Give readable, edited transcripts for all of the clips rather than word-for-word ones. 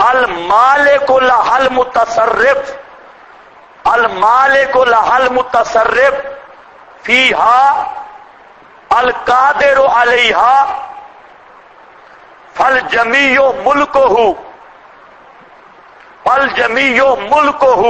المالک لہل متصرف، المالک لہل متصرف فیہا القادر علیہا فالجمیع ملکہ، فالجمیع ملکہ۔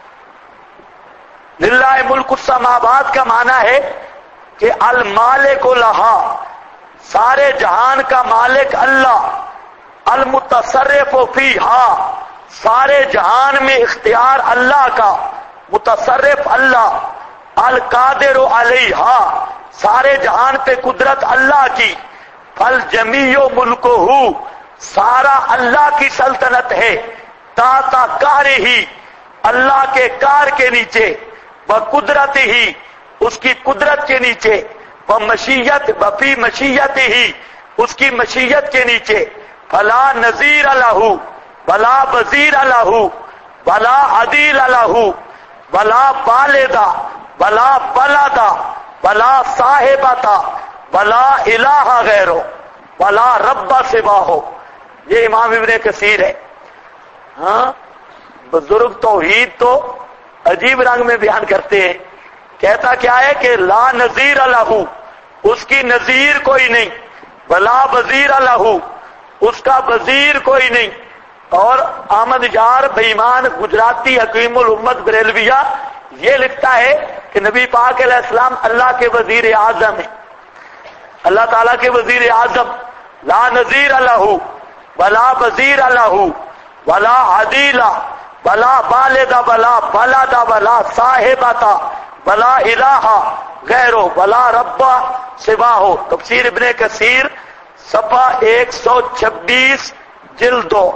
للہ ملک السماوات کا معنی ہے کہ المالک لہا، سارے جہان کا مالک اللہ، المتصرف فیہا، سارے جہان میں اختیار اللہ کا، متصرف اللہ، القادر علیہا، سارے جہان پہ قدرت اللہ کی، فالجمیع ملکہ، سارا اللہ کی سلطنت ہے، تاتا قہرہ، اللہ کے کار کے نیچے، وقدرت ہی، اس کی قدرت کے نیچے، ومشیت وفی مشیت ہی، اس کی مشیت کے نیچے، فلا نظیر لہ ولا وزیر لہ ولا عدیل لہ ولا والدہ ولا ولدہ ولا صاحبتہ ولا الہ غیرہ ولا رب سواہ۔ یہ امام ابن کثیر ہے۔ ہاں، بزرگ توحید تو عجیب رنگ میں بیان کرتے ہیں۔ کہتا کیا ہے کہ لا نظیر لہ، اس کی نظیر کوئی نہیں، ولا وزیر لہ، اس کا وزیر کوئی نہیں۔ اور احمد یار بےایمان گجراتی حکیم الامت بریلویہ یہ لکھتا ہے کہ نبی پاک علیہ السلام اللہ کے وزیر اعظم ہیں، اللہ تعالیٰ کے وزیر اعظم، لا نظیر لہ ولا وزیر لہ ولا عدیل ولا والد ولا ولد ولا صاحبۃ ولا الہ غیرہ ولا رب سواہ۔ تفسیر ابن کثیر صفحہ 126 جلد 2۔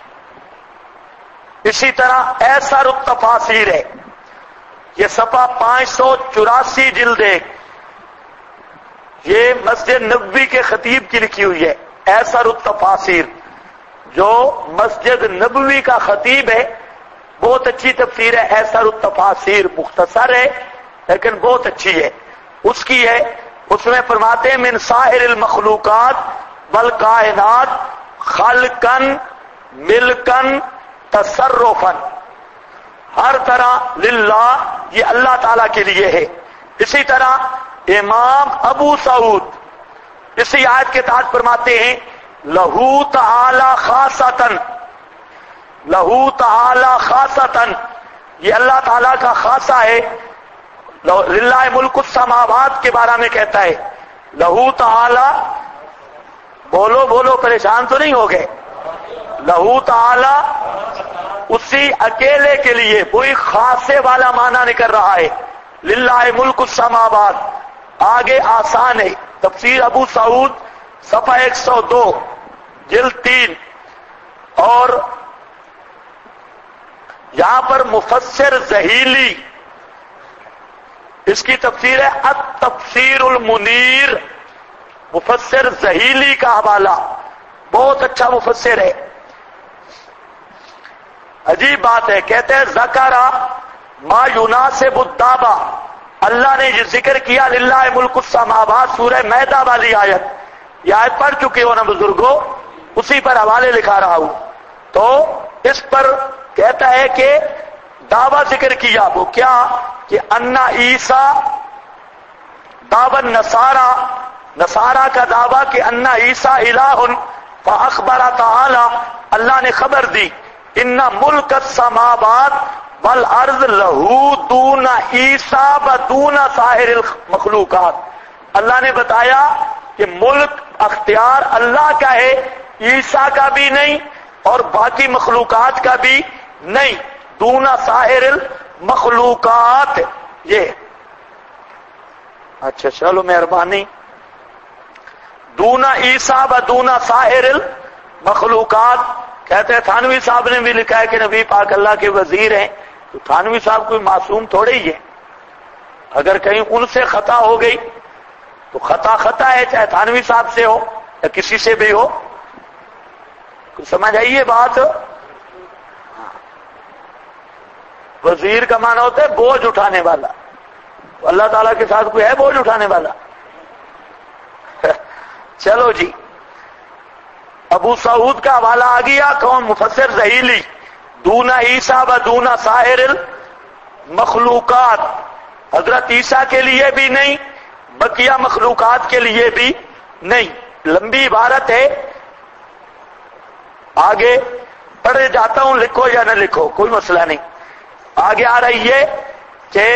اسی طرح ایسر التفاسیر ہے، یہ صفحہ 584 جلد 1، یہ مسجد نبوی کے خطیب کی لکھی ہوئی ہے، ایسر التفاسیر، جو مسجد نبوی کا خطیب ہے، بہت اچھی تفسیر ہے ایسر التفاسیر، مختصر ہے لیکن بہت اچھی ہے۔ اس کی ہے، اس میں فرماتے ہیں من سائر المخلوقات والکائنات خلقن ملکن تصرفن، ہر طرح للہ، یہ اللہ تعالیٰ کے لیے ہے۔ اسی طرح امام ابو سعود اسی آیت کے تحت فرماتے ہیں لہو تعالی خاصتن، لہو تعالی خاصتن، یہ اللہ تعالیٰ کا خاصہ ہے۔ للہ ملک السماوات کے بارے میں کہتا ہے لہو تعالی، بولو بولو پریشان تو نہیں ہو گئے، لہو تعالی اسی اکیلے کے لیے، کوئی خاصے والا معنی نہیں کر رہا ہے۔ للہ ملک السماوات آگے آسان ہے، تفسیر ابو سعود صفحہ 102 جلد 3۔ اور یہاں پر مفسر زہیلی، اس کی تفسیر ہے التفسیر المنیر، مفسر زہیلی کا حوالہ، بہت اچھا مفسر ہے۔ عجیب بات ہے، کہتے ہیں ذکرہ ما یناسب الدعوہ، اللہ نے یہ ذکر کیا للہ ملک السماوات، سورہ میدہ والی آیت، یہ آیت پڑھ چکے ہو نا بزرگوں، اسی پر حوالے لکھا رہا ہوں۔ تو اس پر کہتا ہے کہ دعویٰ ذکر کیا، وہ کیا کہ انا عیسیٰ، دعوی نصارہ، نصارہ کا دعویٰ کہ انا عیسیٰ الہ، فاخبر تعالی، اللہ نے خبر دی ان ملک السماوات والارض لہو دون عیسیٰ و دون سائر المخلوقات، اللہ نے بتایا کہ ملک اختیار اللہ کا ہے، عیسیٰ کا بھی نہیں اور باقی مخلوقات کا بھی نہیں، دون سائر المخلوقات۔ یہ اچھا چلو مہربانی، دون عیسیٰ و دون سائر المخلوقات۔ کہتے ہیں تھانوی صاحب نے بھی لکھا ہے کہ نبی پاک اللہ کے وزیر ہیں، تو تھانوی صاحب کوئی معصوم تھوڑے ہی ہے، اگر کہیں ان سے خطا ہو گئی تو خطا خطا ہے، چاہے تھانوی صاحب سے ہو یا کسی سے بھی ہو۔ سمجھ آئیے بات؟ وزیر کا معنی ہوتا ہے بوجھ اٹھانے والا، تو اللہ تعالیٰ کے ساتھ کوئی ہے بوجھ اٹھانے والا؟ چلو جی، ابو سعود کا حوالہ آ گیا، کون؟ مفسر ذہیلی، دون عیسیٰ و دون سائر المخلوقات، حضرت عیسیٰ کے لیے بھی نہیں، بقیہ مخلوقات کے لیے بھی نہیں. لمبی عبارت ہے، آگے پڑھ جاتا ہوں، لکھو یا نہ لکھو کوئی مسئلہ نہیں. آگے آ رہی ہے کہ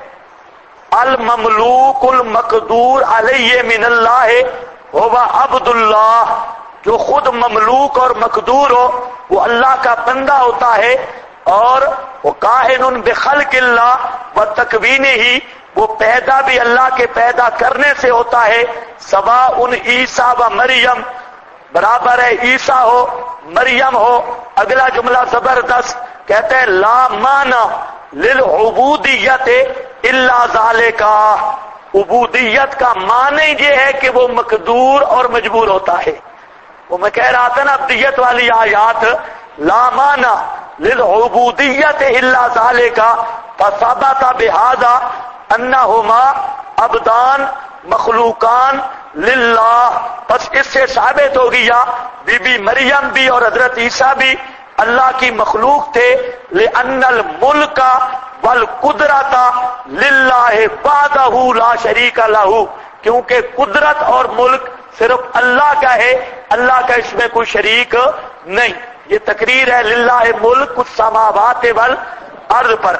المملوک المقدور علیہ من اللہ ہوا عبد اللہ، جو خود مملوک اور مقدور ہو وہ اللہ کا بندہ ہوتا ہے، اور وہ کائن بخلق اللہ و تکوینہ، وہ پیدا بھی اللہ کے پیدا کرنے سے ہوتا ہے. سواء عیسیٰ و مریم، برابر ہے عیسیٰ ہو مریم ہو. اگلا جملہ زبردست، کہتے ہیں لا مانع للعبودیت الا ذالک، عبودیت کا معنی یہ ہے کہ وہ مقدور اور مجبور ہوتا ہے. وہ میں کہہ رہا تھا نا عبدیت والی آیات، لا مانع للعبودیت الا ذالک فثبت بہذا انہما عبدان مخلوقان للہ، بس اس سے ثابت ہو گیا بی بی مریم بھی اور حضرت عیسیٰ بھی اللہ کی مخلوق تھے. لأن الملک والقدرت للہ وحدہ لا شریک لہ، کیونکہ قدرت اور ملک صرف اللہ کا ہے، اللہ کا اس میں کوئی شریک نہیں. یہ تقریر ہے للہ ملک السماوات والارض پر.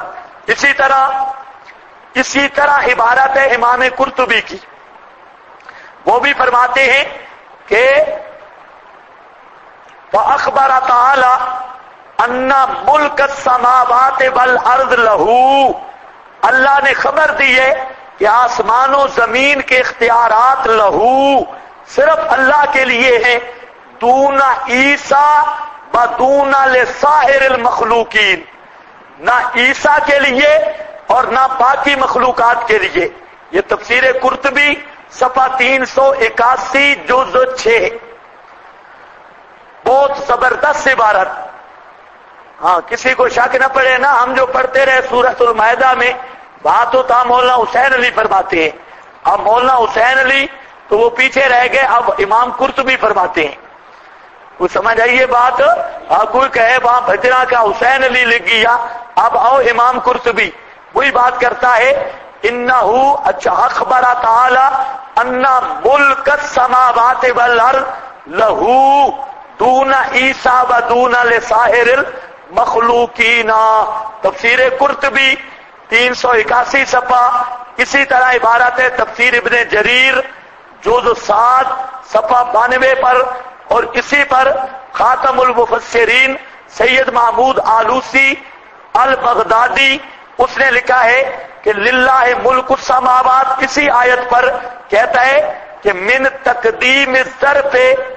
اسی طرح عبارت ہے امام قرطبی کی، وہ بھی فرماتے ہیں کہ فَأَخْبَرَ تَعَالَى أَنَّ مُلْكَ السَّمَاوَاتِ وَالْأَرْضِ لَهُ، اللہ نے خبر دی ہے کہ آسمان و زمین کے اختیارات لہو صرف اللہ کے لیے ہیں. دون عیسیٰ و دون لسائر المخلوقین، نہ عیسیٰ کے لیے اور نہ باقی مخلوقات کے لیے. یہ تفسیر قرطبی صفحہ 381 جز 6، بہت زبردست عبارت. ہاں کسی کو شک نہ پڑے نا، ہم جو پڑھتے رہے سورۃ المائدہ میں، بات ہوتا مولانا حسین علی فرماتے ہیں. اب مولانا حسین علی تو وہ پیچھے رہ گئے، اب امام قرطبی فرماتے ہیں. کوئی سمجھ آئیے بات؟ کوئی کہے وہاں بھجرا کا حسین علی لکھ گیا، اب آؤ امام قرطبی وہی بات کرتا ہے. انہو اچھا اخبر تعالی ان ملک السماوات والارض لہو دون عیسیٰ و دون لسائر المخلوقین. تفسیر قرطبی 381 صفحہ. اسی طرح عبارت ہے تفسیر ابن جریر جزء 7 صفحہ 92 پر، اور اسی پر خاتم المفسرین سید محمود آلوسی البغدادی اس نے لکھا ہے کہ للہ ملک السماوات، اسی آیت پر کہتا ہے کہ من تقدیم الظرف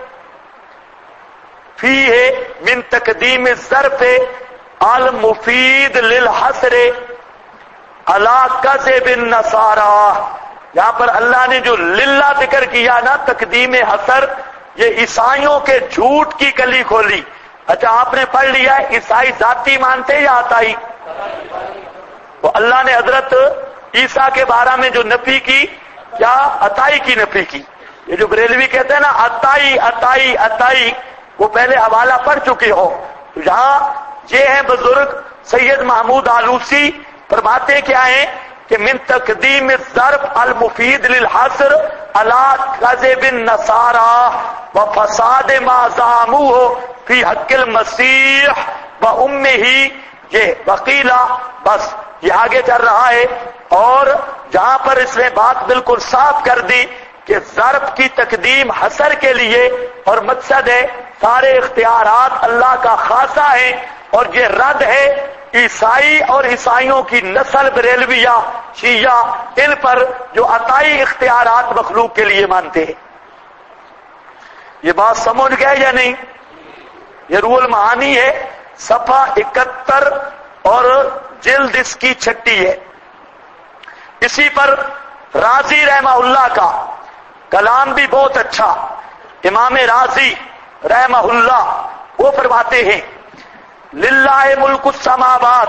فی ہے، من تقدیم الظرف المفید للحصر علی کذب النصارى. یہاں پر اللہ نے جو للہ ذکر کیا نا، تقدیم حصر، یہ عیسائیوں کے جھوٹ کی کلی کھولی. اچھا آپ نے پڑھ لیا ہے عیسائی ذاتی مانتے یا عطائی؟ تو اللہ نے حضرت عیسیٰ کے بارے میں جو نفی کی، کیا عطائی کی نفی کی. یہ جو بریلوی کہتے ہیں نا عطائی عطائی عطائی، وہ پہلے حوالہ پڑھ چکے ہو. یہاں یہ ہے بزرگ سید محمود آلوسی فرماتے کیا ہیں کہ من تقدیم الظرف المفید للحصر علی کذب النصارى وفساد ما زعموه فی حق المسیح وامہ، یہ وقیلا. بس یہ آگے چل رہا ہے، اور جہاں پر اس نے بات بالکل صاف کر دی کہ ظرف کی تقدیم حصر کے لیے، اور مقصد ہے سارے اختیارات اللہ کا خاصہ ہے. اور یہ رد ہے عیسائی اور عیسائیوں کی نسل بریلویہ شیعہ ان پر جو عطائی اختیارات مخلوق کے لیے مانتے ہیں. یہ بات سمجھ گئے یا نہیں؟ یہ روح المعانی ہے، صفحہ 71 اور جلد اس کی 6 ہے. اسی پر رازی رحمہ اللہ کا کلام بھی بہت اچھا. امام رازی رحمہ اللہ وہ فرماتے ہیں للہ ملک السماوات.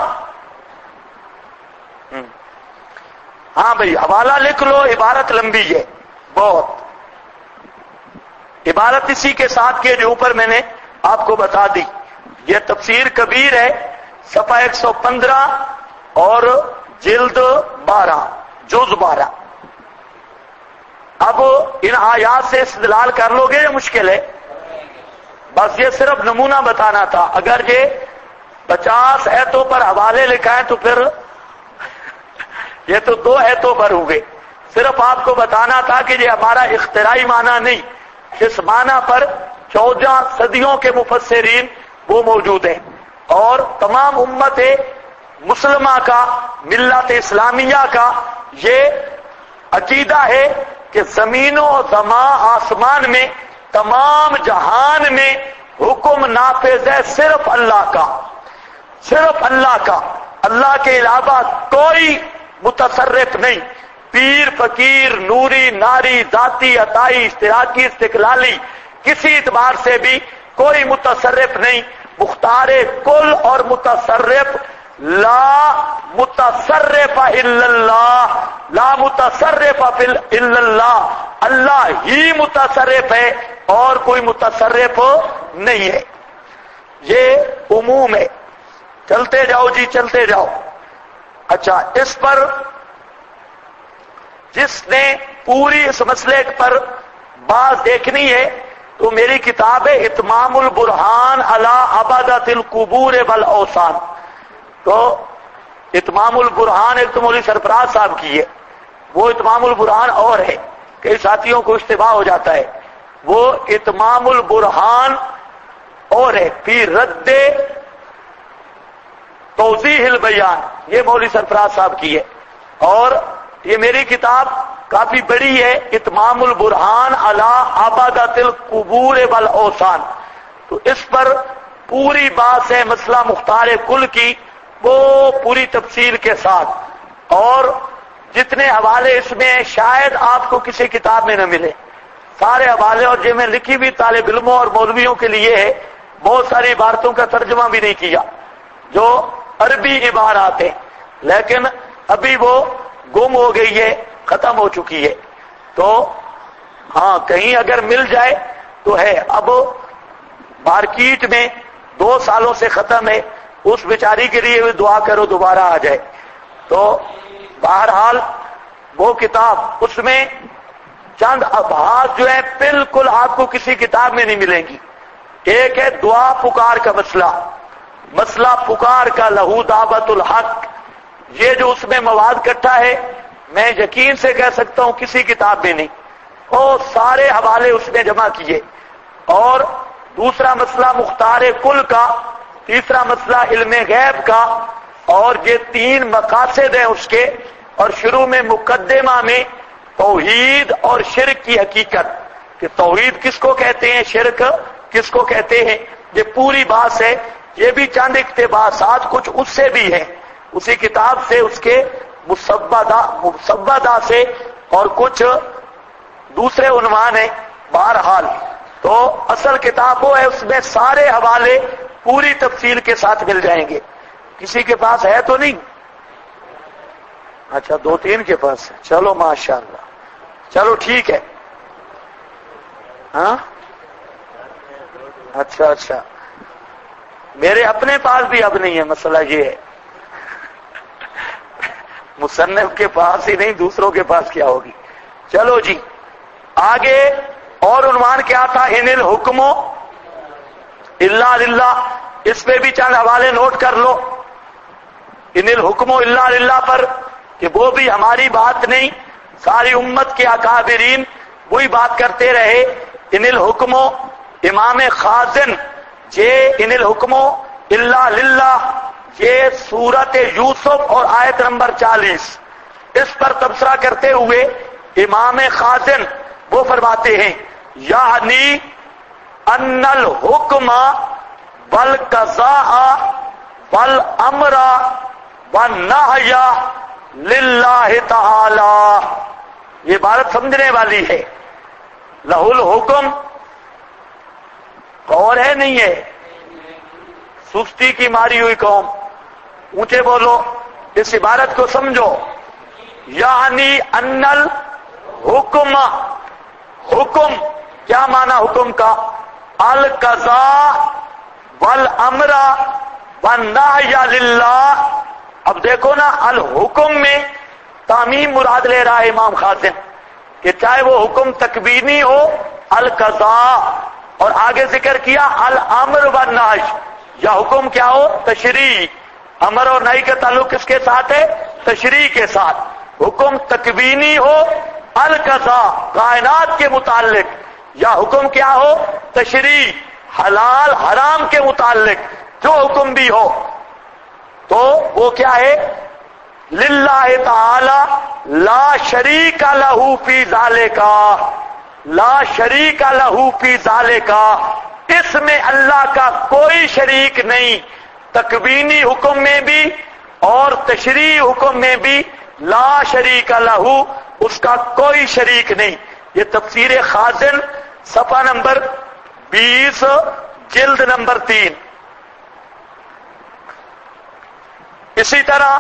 ہاں بھائی حوالہ لکھ لو، عبارت لمبی ہے بہت. عبارت اسی کے ساتھ کے جو اوپر میں نے آپ کو بتا دی. یہ تفسیر کبیر ہے، صفحہ 115 اور جلد 12 جز 12. اب ان آیات سے استدلال کر لو گے یا مشکل ہے؟ بس یہ صرف نمونہ بتانا تھا. اگر یہ 50 ایتوں پر حوالے لکھائیں تو پھر یہ تو 2 ایتوں پر ہو گئے. صرف آپ کو بتانا تھا کہ یہ ہمارا اختراعی معنی نہیں، اس معنی پر 14 صدیوں کے مفسرین وہ موجود ہیں، اور تمام امت مسلمہ کا، ملت اسلامیہ کا یہ عقیدہ ہے کہ زمین و آسمان میں، تمام جہان میں حکم نافذ ہے صرف اللہ کا، صرف اللہ کا. اللہ کے علاوہ کوئی متصرف نہیں. پیر، فقیر، نوری، ناری، ذاتی، عطائی، اشتراکی، استقلالی، کسی اعتبار سے بھی کوئی متصرف نہیں. مختار کل اور متصرف لا متصرف الا اللہ، لا متصرف الا اللہ. اللہ ہی متصرف ہے اور کوئی متصرف نہیں ہے. یہ عموم ہے. چلتے جاؤ جی، چلتے جاؤ. اچھا، اس پر جس نے پوری اس مسئلے پر بات دیکھنی ہے تو میری کتاب ہے اتمام البرہان علی عبادت القبور والاوثان. تو اتمام البرہان ایک تو مولوی سرفراز صاحب کی ہے، وہ اتمام البرہان اور ہے، کئی ساتھیوں کو اشتباہ ہو جاتا ہے. وہ اتمام البرہان اور ہے، پھر رد توضیح البیان یہ مولوی سرفراز صاحب کی ہے. اور یہ میری کتاب کافی بڑی ہے، اتمام البرہان علی عبادت القبور والاوثان. تو اس پر پوری بات ہے مسئلہ مختار کل کی، وہ پوری تفصیل کے ساتھ. اور جتنے حوالے اس میں شاید آپ کو کسی کتاب میں نہ ملے، سارے حوالے، اور جن میں لکھی بھی طالب علموں اور مولویوں کے لیے ہے. بہت ساری عبارتوں کا ترجمہ بھی نہیں کیا جو عربی عبارات ہیں، لیکن ابھی وہ گم ہو گئی ہے، ختم ہو چکی ہے. تو ہاں کہیں اگر مل جائے تو ہے. اب مارکیٹ میں 2 سالوں سے ختم ہے، اس بیچاری کے لیے بھی دعا کرو دوبارہ آ جائے. تو بہرحال وہ کتاب، اس میں چند ابحاث جو ہیں بالکل آپ کو کسی کتاب میں نہیں ملیں گی. ایک ہے دعا پکار کا مسئلہ پکار کا، لہو دعوت الحق. یہ جو اس میں مواد کٹھا ہے، میں یقین سے کہہ سکتا ہوں کسی کتاب میں نہیں، اور سارے حوالے اس میں جمع کیے. اور دوسرا مسئلہ مختار کل کا، تیسرا مسئلہ علم غیب کا، اور یہ 3 مقاصد ہیں اس کے. اور شروع میں مقدمہ میں توحید اور شرک کی حقیقت، کہ توحید کس کو کہتے ہیں، شرک کس کو کہتے ہیں، یہ پوری بات ہے. یہ بھی چند اقتباسات کچھ اس سے بھی ہیں، اسی کتاب سے، اس کے مسودہ سے، اور کچھ دوسرے عنوان ہیں. بہرحال تو اصل کتاب وہ ہے، اس میں سارے حوالے پوری تفصیل کے ساتھ مل جائیں گے. کسی کے پاس ہے تو نہیں؟ اچھا 2-3 کے پاس ہے. چلو ماشاءاللہ، چلو ٹھیک ہے. ہاں اچھا میرے اپنے پاس بھی اب نہیں ہے. مسئلہ یہ ہے مصنف کے پاس ہی نہیں، دوسروں کے پاس کیا ہوگی. چلو جی آگے. اور عنوان کیا تھا؟ ان الحکم الا للہ. اس پہ بھی چند حوالے نوٹ کر لو. ان الحکم الا للہ پر کہ وہ بھی ہماری بات نہیں، ساری امت کے اکابرین وہی بات کرتے رہے. ان الحکم امام خازن جے ان الحکم الا للہ، یہ سورت یوسف اور آیت نمبر 40، اس پر تبصرہ کرتے ہوئے امام خازن وہ فرماتے ہیں یعنی ان الحکم والقضاء والامر والنہی للہ تعالی. یہ بات سمجھنے والی ہے. لہ الحکم اور ہے نہیں ہے، سستی کی ماری ہوئی قوم، اونچے بولو، اس عبارت کو سمجھو. یعنی ان الحکم، حکم کیا معنی حکم کا؟ القضاء والامر والنہی للہ. اب دیکھو نا، الحکم میں تعمیم مراد لے رہا ہے امام خازن کہ چاہے وہ حکم تکوینی ہو القضاء، اور آگے ذکر کیا الامر والنہی، یا حکم کیا ہو تشریع. امر اور نہی کا تعلق کس کے ساتھ ہے؟ تشریع کے ساتھ. حکم تکوینی ہو القضاء کائنات کے متعلق، یا حکم کیا ہو تشریع حلال حرام کے متعلق، جو حکم بھی ہو تو وہ کیا ہے؟ للہ تعالی لا شریک لہ فی ذالک، لا شریک لہ فی ذالک، اس میں اللہ کا کوئی شریک نہیں. تکوینی حکم میں بھی اور تشریعی حکم میں بھی لا شریک لہ، اس کا کوئی شریک نہیں. یہ تفسیر خازن صفحہ نمبر 20 جلد نمبر 3. اسی طرح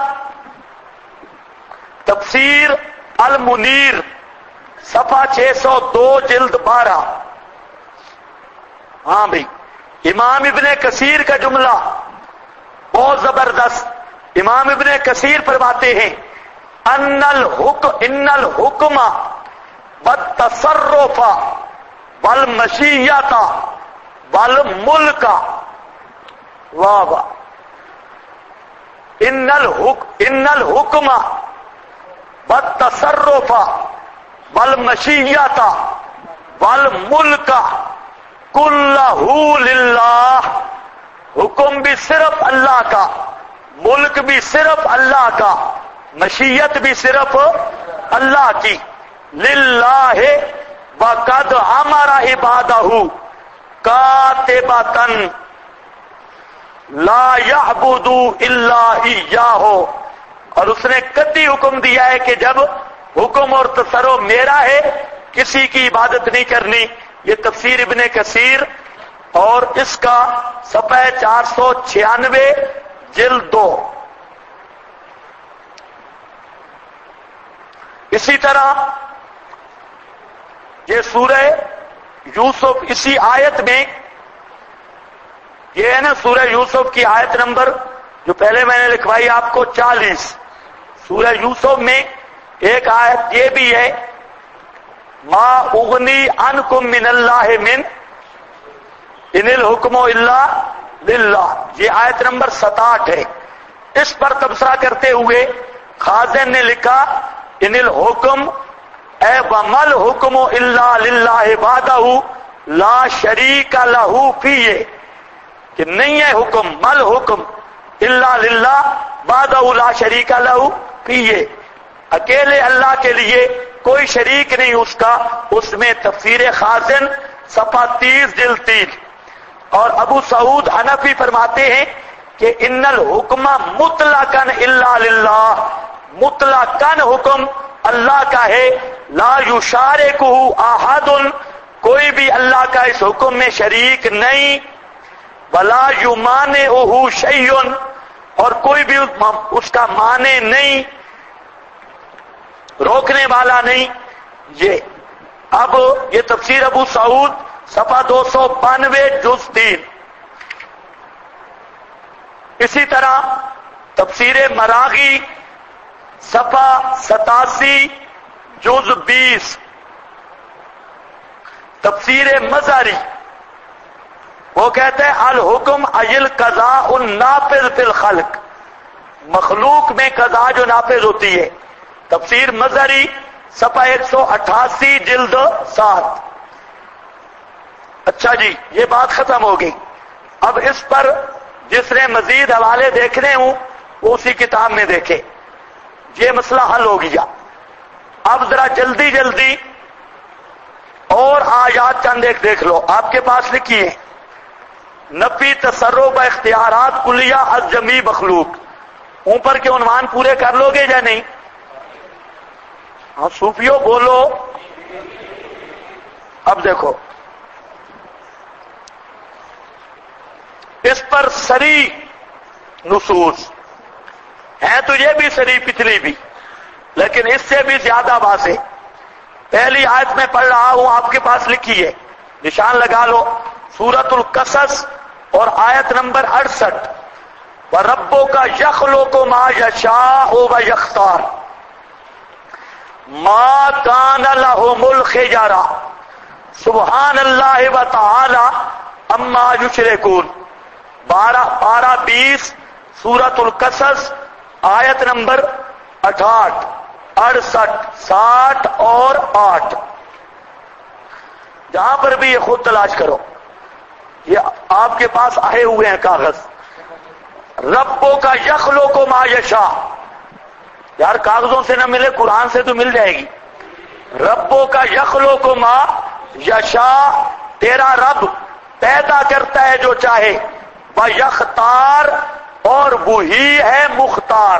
تفسیر المنیر صفحہ 602 جلد 12. ہاں بھئی، امام ابن کثیر کا جملہ بہت زبردست. امام ابن کثیر فرماتے ہیں ان الحکم والتصرف والمشیت والملک، واہ واہ، ان الحکم والتصرف والمشیت والملک کلہ للہ. حکم بھی صرف اللہ کا، ملک بھی صرف اللہ کا، مشیت بھی صرف اللہ کی. للہ وقد امر عبادہ کاتبۃ لا یعبدوا الا ایاہ، اور اس نے قطعی حکم دیا ہے کہ جب حکم اور تصرف میرا ہے کسی کی عبادت نہیں کرنی. یہ تفسیر ابن کثیر اور اس کا صفحہ 496 جلد 2. اسی طرح یہ سورہ یوسف، اسی آیت میں یہ ہے نا سورہ یوسف کی آیت نمبر جو پہلے میں نے لکھوائی آپ کو 40. سورہ یوسف میں ایک آیت یہ بھی ہے ما اغنی عنکم من اللہ من ان الحکم الا للہ. یہ آیت نمبر 67 ہے. اس پر تبصرہ کرتے ہوئے خازن نے لکھا ان الحکم اے ومل حکم الا للہ وحدہ لا شریک لہ فیہ، کہ نہیں ہے حکم مل حکم الا للہ وحدہ لا شریک لہ فیہ، اکیلے اللہ کے لیے کوئی شریک نہیں اس کا. اس میں تفسیر خازن صفحہ 30 جلد 3. اور ابو سعود حنفی فرماتے ہیں کہ ان الحکم مطلقاً الا للہ، مطلقاً حکم اللہ کا ہے. لا یشارکہ احد، کوئی بھی اللہ کا اس حکم میں شریک نہیں. ولا یمانعہ شیء، اور کوئی بھی اس کا مانع نہیں، روکنے والا نہیں. یہ اب یہ تفسیر ابو سعود صفحہ 292 جز 3. اسی طرح تفسیر مراغی صفحہ 87 جز 20. تفسیر مظہری وہ کہتے ہیں الحکم اجل قضاء النافذ فی الخلق، مخلوق میں قضاء جو نافذ ہوتی ہے. تفسیر مظہری صفحہ 188 جلد 7. اچھا جی، یہ بات ختم ہو گئی. اب اس پر جس نے مزید حوالے دیکھنے ہوں وہ اسی کتاب میں دیکھے. یہ مسئلہ حل ہو گیا. اب ذرا جلدی جلدی اور آیات چند ایک دیکھ لو، آپ کے پاس لکھی ہے نفی تصرف و اختیارات کلیہ از جمیع مخلوق. اوپر کے عنوان پورے کر لو گے یا نہیں؟ ہاں صوفیو بولو. اب دیکھو اس پر سری نصوص ہیں تو یہ بھی سری پچھلی بھی، لیکن اس سے بھی زیادہ واضح. پہلی آیت میں پڑھ رہا ہوں، آپ کے پاس لکھی ہے نشان لگا لو، سورۃ القصص اور آیت نمبر 68، وَرَبُّكَ يَخْلُقُ مَا يَشَاءُ وَيَخْتَارُ مَا كَانَ لَهُمُ الْخِيَرَةُ سبحان اللہ وتعالی عما یشرکون۔ 12-20 سورۃ القصص آیت نمبر 68، 68، 60 اور 8، جہاں پر بھی یہ خود تلاش کرو، یہ آپ کے پاس آئے ہوئے ہیں کاغذ۔ ربوں کا یخلق ما یشاء، یار کاغذوں سے نہ ملے قرآن سے تو مل جائے گی۔ ربوں کا یخلق ما یشاء، تیرا رب پیدا کرتا ہے جو چاہے، وَيَخْتَارُ اور وہی ہے مختار۔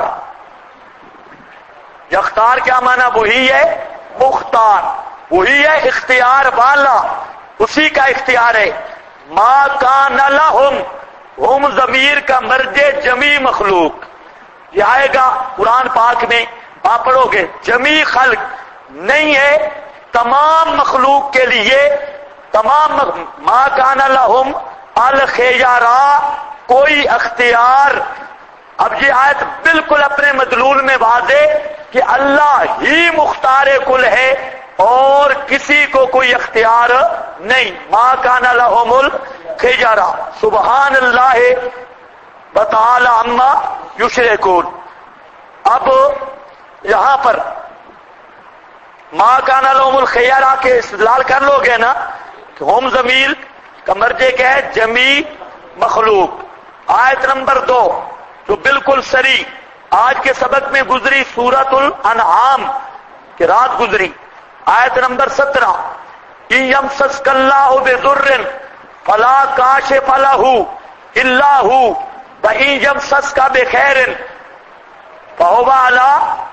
یختار کیا معنی؟ وہی ہے مختار، وہی ہے اختیار والا، اسی کا اختیار ہے۔ ما کان لہم، ہم ضمیر کا مرج جمی مخلوق، یہ آئے گا قرآن پاک میں، آپ پڑھو گے جمی خلق نہیں ہے، تمام مخلوق کے لیے، تمام ما کان لہم الخیارا، کوئی اختیار۔ اب یہ آیت بالکل اپنے مدلول میں واضح کہ اللہ ہی مختار کل ہے اور کسی کو کوئی اختیار نہیں۔ ما کان لہم الخیارا سبحان اللہ وتعالی عما یشرکون۔ اب یہاں پر ما کان لہم الخیارا کے استدلال کر لو گے نا کہ ہم ضمیر کا مرجع کیا ہے؟ جمی مخلوق۔ آیت نمبر 2 جو بالکل سری آج کے سبق میں گزری، سورۃ الانعام کی رات گزری، آیت نمبر 17، ان یمسسک اللہ بضر فلا کاشف لہ الا ہو وان یمسسک بخیر فہو علی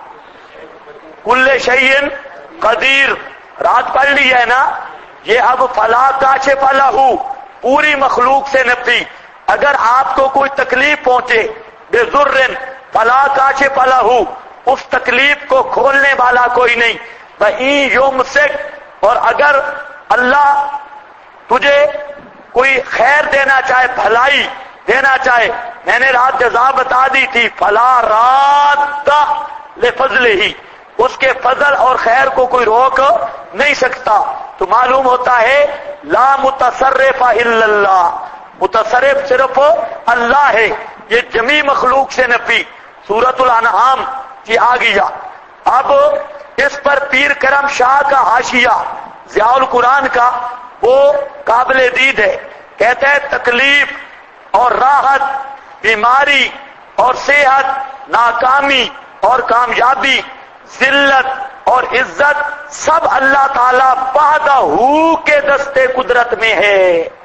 کل شیء قدیر۔ رات پڑھ لی ہے نا، یہ اب فلا کاشف لہ پوری مخلوق سے نفی، اگر آپ کو کوئی تکلیف پہنچے، بضر فلا کاشف لہ، اس تکلیف کو کھولنے والا کوئی نہیں، وَإِن یمسک، اور اگر اللہ تجھے کوئی خیر دینا چاہے، بھلائی دینا چاہے، میں نے رات جزا بتا دی تھی، فلا راد لفضلہ، اس کے فضل اور خیر کو کوئی روک نہیں سکتا۔ تو معلوم ہوتا ہے لا متصرف الا اللہ، متصرف صرف اللہ ہے، یہ جمی مخلوق سے نفی۔ سورۃ الانعام کی آ گیا۔ اب اس پر پیر کرم شاہ کا حاشیہ ضیاء القرآن کا وہ قابل دید ہے، کہتا ہے تکلیف اور راحت، بیماری اور صحت، ناکامی اور کامیابی، ذلت اور عزت سب اللہ تعالی وحدہ کے دستے قدرت میں ہے۔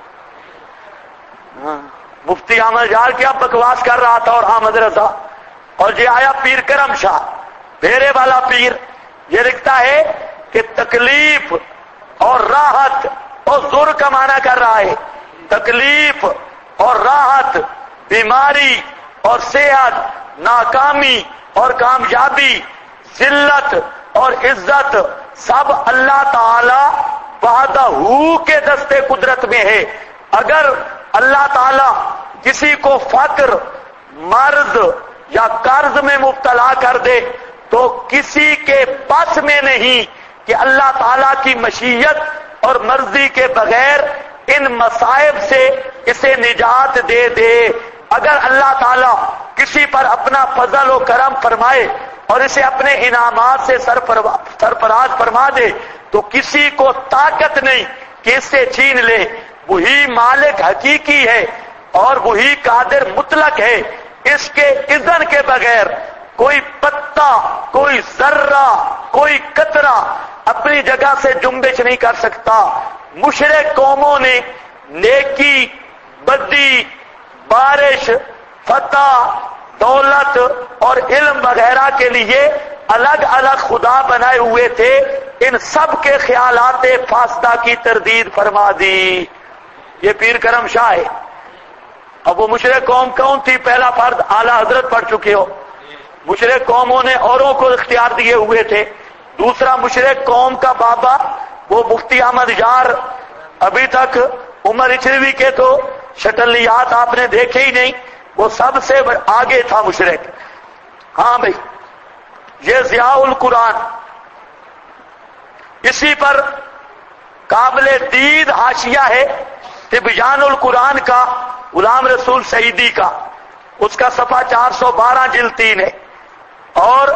مفتی احمد جار کیا بکواس کر رہا تھا اور احمد رضا، اور یہ آیا پیر کرم شاہ بھیرے والا پیر، یہ لکھتا ہے کہ تکلیف اور راحت اور ذر کا معنی کر رہا ہے، تکلیف اور راحت، بیماری اور صحت، ناکامی اور کامیابی، ذلت اور عزت سب اللہ تعالی وحدہ کے دستے قدرت میں ہے۔ اگر اللہ تعالی کسی کو فقر، مرض یا قرض میں مبتلا کر دے تو کسی کے بس میں نہیں کہ اللہ تعالی کی مشیت اور مرضی کے بغیر ان مصائب سے اسے نجات دے دے۔ اگر اللہ تعالی کسی پر اپنا فضل و کرم فرمائے اور اسے اپنے انعامات سے سرفراز فرما دے تو کسی کو طاقت نہیں کہ اس سے چھین لے۔ وہی مالک حقیقی ہے اور وہی قادر مطلق ہے، اس کے اذن کے بغیر کوئی پتا، کوئی ذرہ، کوئی قطرہ اپنی جگہ سے جنبش نہیں کر سکتا۔ مشرک قوموں نے نیکی، بدی، بارش، فتح، دولت اور علم وغیرہ کے لیے الگ الگ خدا بنائے ہوئے تھے، ان سب کے خیالات فاسدہ کی تردید فرما دی۔ یہ پیر کرم شاہ ہے۔ اب وہ مشرک قوم کون تھی؟ پہلا فرد اعلی حضرت پڑھ چکے ہو۔ مشرک قوموں نے اوروں کو اختیار دیے ہوئے تھے۔ دوسرا مشرک قوم کا بابا وہ مفتی احمد یار ابھی تک عمر اچھروی کے تو شٹلیات آپ نے دیکھے ہی نہیں، وہ سب سے آگے تھا مشرک۔ ہاں بھائی، یہ ضیاء القرآن، اسی پر قابل دید حاشیہ ہے تبیان القرآن کا غلام رسول سعیدی کا، اس کا صفحہ 412 جلد 3 ہے، اور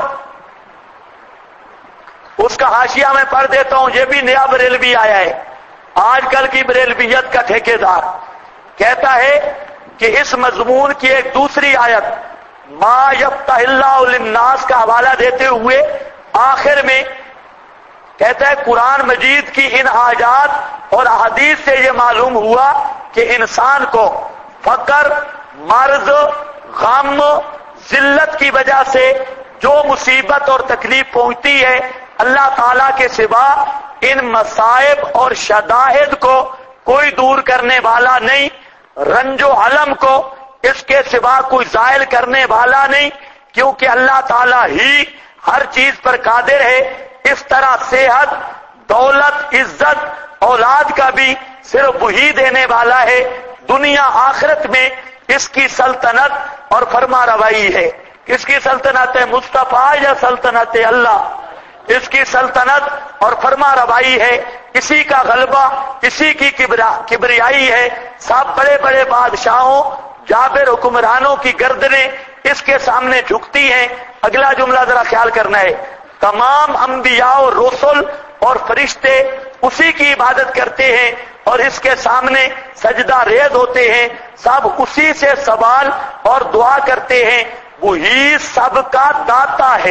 اس کا حاشیہ میں پڑھ دیتا ہوں۔ یہ بھی نیا بریلوی آیا ہے، آج کل کی بریلویت کا ٹھیکیدار، کہتا ہے کہ اس مضمون کی ایک دوسری آیت ما یفتح اللہ للناس کا حوالہ دیتے ہوئے آخر میں کہتا ہے قرآن مجید کی ان آیات اور احادیث سے یہ معلوم ہوا کہ انسان کو فقر، مرض، غم، ذلت کی وجہ سے جو مصیبت اور تکلیف پہنچتی ہے، اللہ تعالیٰ کے سوا ان مصائب اور شدائد کو کوئی دور کرنے والا نہیں، رنج و علم کو اس کے سوا کوئی زائل کرنے والا نہیں، کیونکہ اللہ تعالیٰ ہی ہر چیز پر قادر ہے۔ اس طرح صحت، دولت، عزت، اولاد کا بھی صرف وہی دینے والا ہے۔ دنیا آخرت میں اس کی سلطنت اور فرما روائی ہے۔ کس کی سلطنت ہے؟ مصطفیٰ یا سلطنت اللہ؟ اس کی سلطنت اور فرما روائی ہے، اسی کا غلبہ، اسی کی کبریائی ہے۔ سب بڑے بڑے بادشاہوں، جابر حکمرانوں کی گردنیں اس کے سامنے جھکتی ہیں۔ اگلا جملہ ذرا خیال کرنا ہے، تمام انبیاء اور رسل اور فرشتے اسی کی عبادت کرتے ہیں اور اس کے سامنے سجدہ ریز ہوتے ہیں، سب اسی سے سوال اور دعا کرتے ہیں۔ وہی سب کا داتا ہے،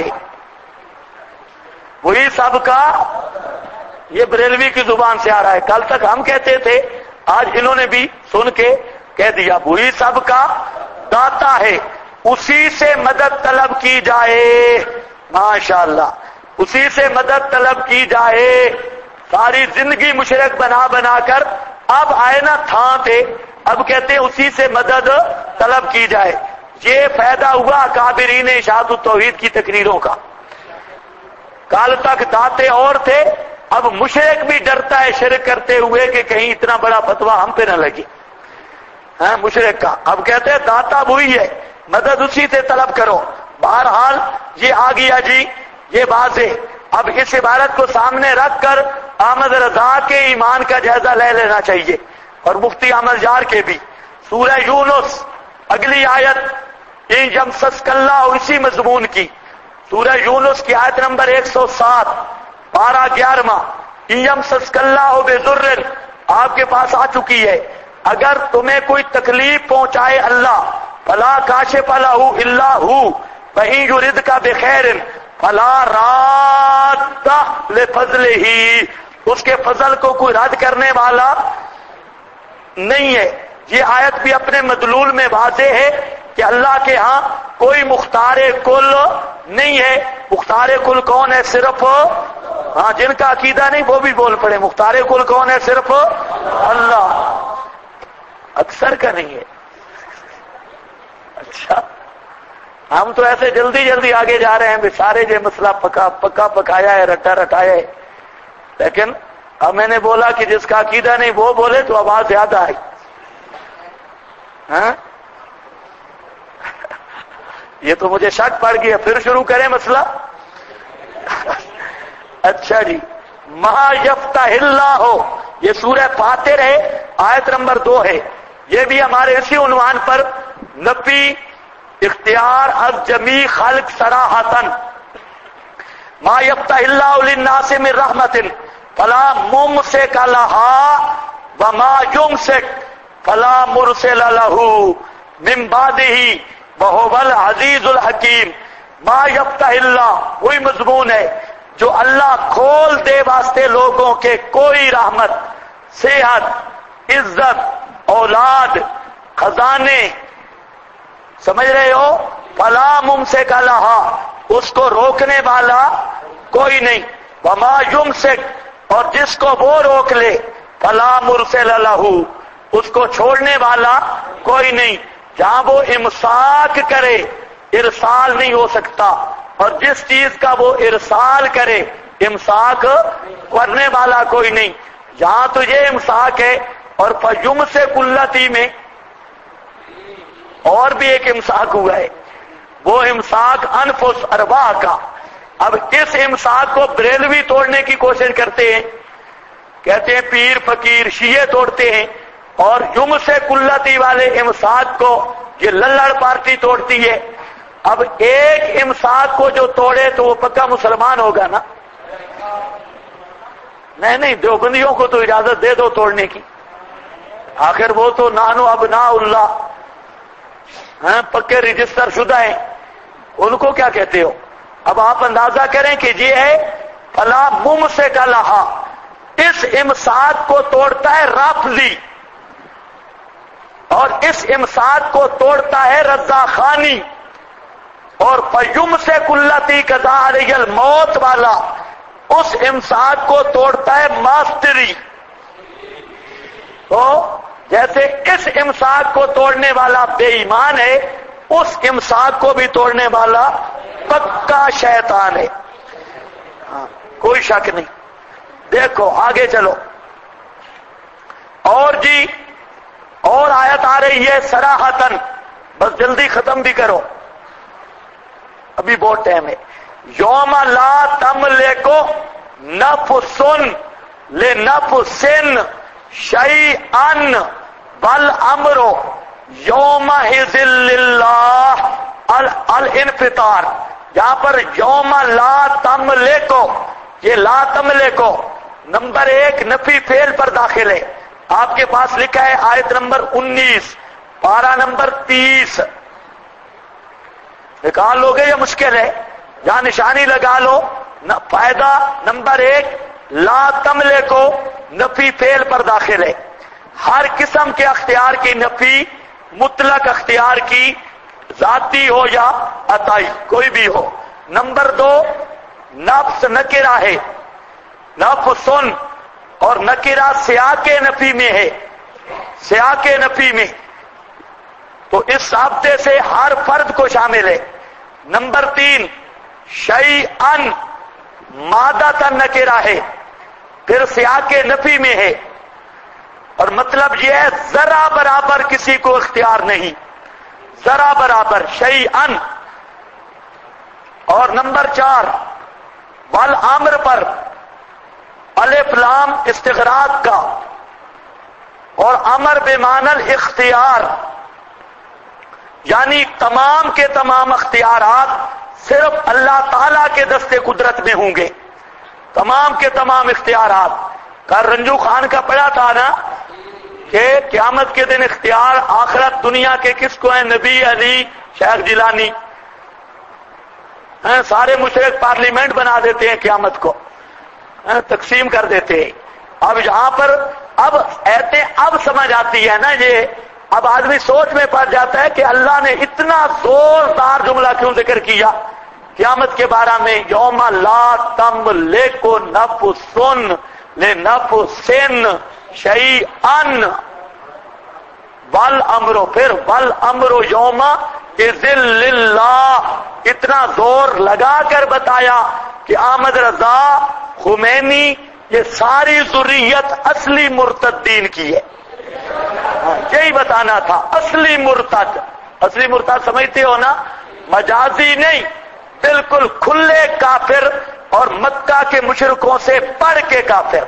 وہی سب کا، یہ بریلوی کی زبان سے آ رہا ہے، کل تک ہم کہتے تھے، آج انہوں نے بھی سن کے کہہ دیا، وہی سب کا داتا ہے، اسی سے مدد طلب کی جائے۔ ماشاءاللہ، اسی سے مدد طلب کی جائے۔ ساری زندگی مشرک بنا بنا کر اب آئے نا تھان پہ، اب کہتے ہیں اسی سے مدد طلب کی جائے۔ یہ فائدہ ہوا اکابرین اشاعت التوحید کی تقریروں کا۔ کل تک داتے اور تھے، اب مشرک بھی ڈرتا ہے شرک کرتے ہوئے کہ کہیں اتنا بڑا فتویٰ ہم پہ نہ لگے، ہاں مشرک کا۔ اب کہتے ہیں داتا وہی ہے، مدد اسی سے طلب کرو۔ بہرحال یہ آ گیا جی، یہ واضح۔ اب اس عبارت کو سامنے رکھ کر احمد رضا کے ایمان کا جائزہ لے لینا چاہیے، اور مفتی احمد یار کے بھی۔ سورہ یونس اگلی آیت، ان یمسسک اللہ، اسی مضمون کی سورہ یونس کی آیت نمبر 107، پارہ 11، ان یمسسک اللہ بضر، آپ کے پاس آ چکی ہے، اگر تمہیں کوئی تکلیف پہنچائے اللہ، فلا کاشف لہ الا ہو، وَإِن يُرِدْكَ بِخَيْرٍ فَلَا رَادَّ لِفَضْلِهِ، اس کے فضل کو کوئی رد کرنے والا نہیں ہے۔ یہ آیت بھی اپنے مدلول میں واضح ہے کہ اللہ کے ہاں کوئی مختار کل نہیں ہے۔ مختار کل کون ہے؟ صرف، ہاں جن کا عقیدہ نہیں وہ بھی بول پڑے، مختار کل کون ہے؟ صرف اللہ، اکثر کا نہیں ہے۔ اچھا، ہم تو ایسے جلدی جلدی آگے جا رہے ہیں، سارے جو مسئلہ پکا پکایا ہے، رٹا رٹایا ہے، لیکن اب میں نے بولا کہ جس کا عقیدہ نہیں وہ بولے تو آواز زیادہ آئی۔ ہاں یہ تو مجھے شک پڑ گیا، پھر شروع کریں مسئلہ۔ اچھا جی، ما یفتح اللہ ہو، یہ سورہ فاتر ہے، آیت نمبر 2 ہے۔ یہ بھی ہمارے اسی عنوان پر نفی اختیار از جمیع خلق صراحتاً، ما یفتح اللہ للناس من رحمت فلا ممسک لہا وما یمسک فلا مرسل لہ من بعدہ وہو العزیز الحکیم۔ ما یفتح اللہ، وہی مضمون ہے جو اللہ کھول دے واسطے لوگوں کے کوئی رحمت، صحت، عزت، اولاد، خزانے، سمجھ رہے ہو؟ فلا ممسک لہا، اس کو روکنے والا کوئی نہیں، وما یمسک، اور جس کو وہ روک لے، فلا مرسل لہ، اس کو چھوڑنے والا کوئی نہیں۔ جہاں وہ امساک کرے ارسال نہیں ہو سکتا، اور جس چیز کا وہ ارسال کرے امساک کرنے والا کوئی نہیں۔ یہاں تو یہ امساک ہے، اور فیم سے کلتی میں اور بھی ایک امساک ہوا ہے، وہ امساک انفس ارواح کا۔ اب اس امساک کو بریلوی توڑنے کی کوشش کرتے ہیں، کہتے ہیں پیر فقیر شیعہ توڑتے ہیں، اور یم سے کلتی والے امساک کو یہ للڑ پارٹی توڑتی ہے۔ اب ایک امساک کو جو توڑے تو وہ پکا مسلمان ہوگا نا؟ نہیں، دیوبندیوں کو تو اجازت دے دو توڑنے کی، آخر وہ تو نانو ابناء اللہ ہیں، پکے رجسٹر شدہ ہیں، ان کو کیا کہتے ہو؟ اب آپ اندازہ کریں کہ یہ ہے فلا ممسک لہا، اس امساک کو توڑتا ہے رافضی، اور اس امساک کو توڑتا ہے رضا خانی، اور فیم سے کلتی قضا علیہ الموت والا اس امساک کو توڑتا ہے ماسٹری۔ تو جیسے اس امساک کو توڑنے والا بے ایمان ہے، اس امساک کو بھی توڑنے والا پکا شیطان ہے، کوئی شک نہیں۔ دیکھو آگے چلو، اور جی اور آیت آ رہی ہے صراحتن، بس جلدی ختم بھی کرو، ابھی بہت ٹائم ہے۔ یوم لا تملک نفس لنفس شیئا والامر یومئذ للہ الانفطار۔ یہاں پر یوم لا تملک، یہ لا تملک نمبر 1 نفی فعل پر داخل ہے، آپ کے پاس لکھا ہے آیت نمبر 19 پارہ نمبر 30، نکال لو گے یہ مشکل ہے، یہاں نشانی لگا لو۔ فائدہ نمبر 1 لا تملک نفی فعل پر داخل ہے، ہر قسم کے اختیار کی نفی مطلق اختیار کی، ذاتی ہو یا عطائی کوئی بھی ہو۔ نمبر 2 نفس نکرہ ہے، نفسن، اور نکرہ سیاق نفی میں ہے، سیاق نفی میں، تو اس ضابطے سے ہر فرد کو شامل ہے۔ نمبر 3 شیئن مادہ نکرہ ہے، پھر سیاق نفی میں ہے، اور مطلب یہ ہے ذرا برابر کسی کو اختیار نہیں، ذرا برابر شیئن۔ اور نمبر 4 والامر پر الف لام استغراق کا، اور امر بمعنی الاختیار، یعنی تمام کے تمام اختیارات صرف اللہ تعالی کے دستے قدرت میں ہوں گے، تمام کے تمام اختیارات۔ کل رنجو خان کا پڑھا تھا نا کہ قیامت کے دن اختیار آخرت دنیا کے کس کو ہیں؟ نبی، علی، شیخ جیلانی، سارے مشرک پارلیمنٹ بنا دیتے ہیں قیامت کو، تقسیم کر دیتے ہیں۔ اب یہاں پر اب ایتے اب سمجھ آتی ہے نا، یہ اب آدمی سوچ میں پڑ جاتا ہے کہ اللہ نے اتنا زوردار جملہ کیوں ذکر کیا قیامت کے بارے میں، یوم لا تملک نفس لنفس شیئا والامر، پھر والامر یومئذ للہ، اتنا زور لگا کر بتایا کہ احمد رضا خمینی یہ ساری ذریت اصلی مرتدین کی ہے، یہی بتانا تھا، اصلی مرتد۔ اصلی مرتد سمجھتے ہو نا، مجازی نہیں، بالکل کھلے کافر، اور مکہ کے مشرکوں سے پڑھ کے کافر۔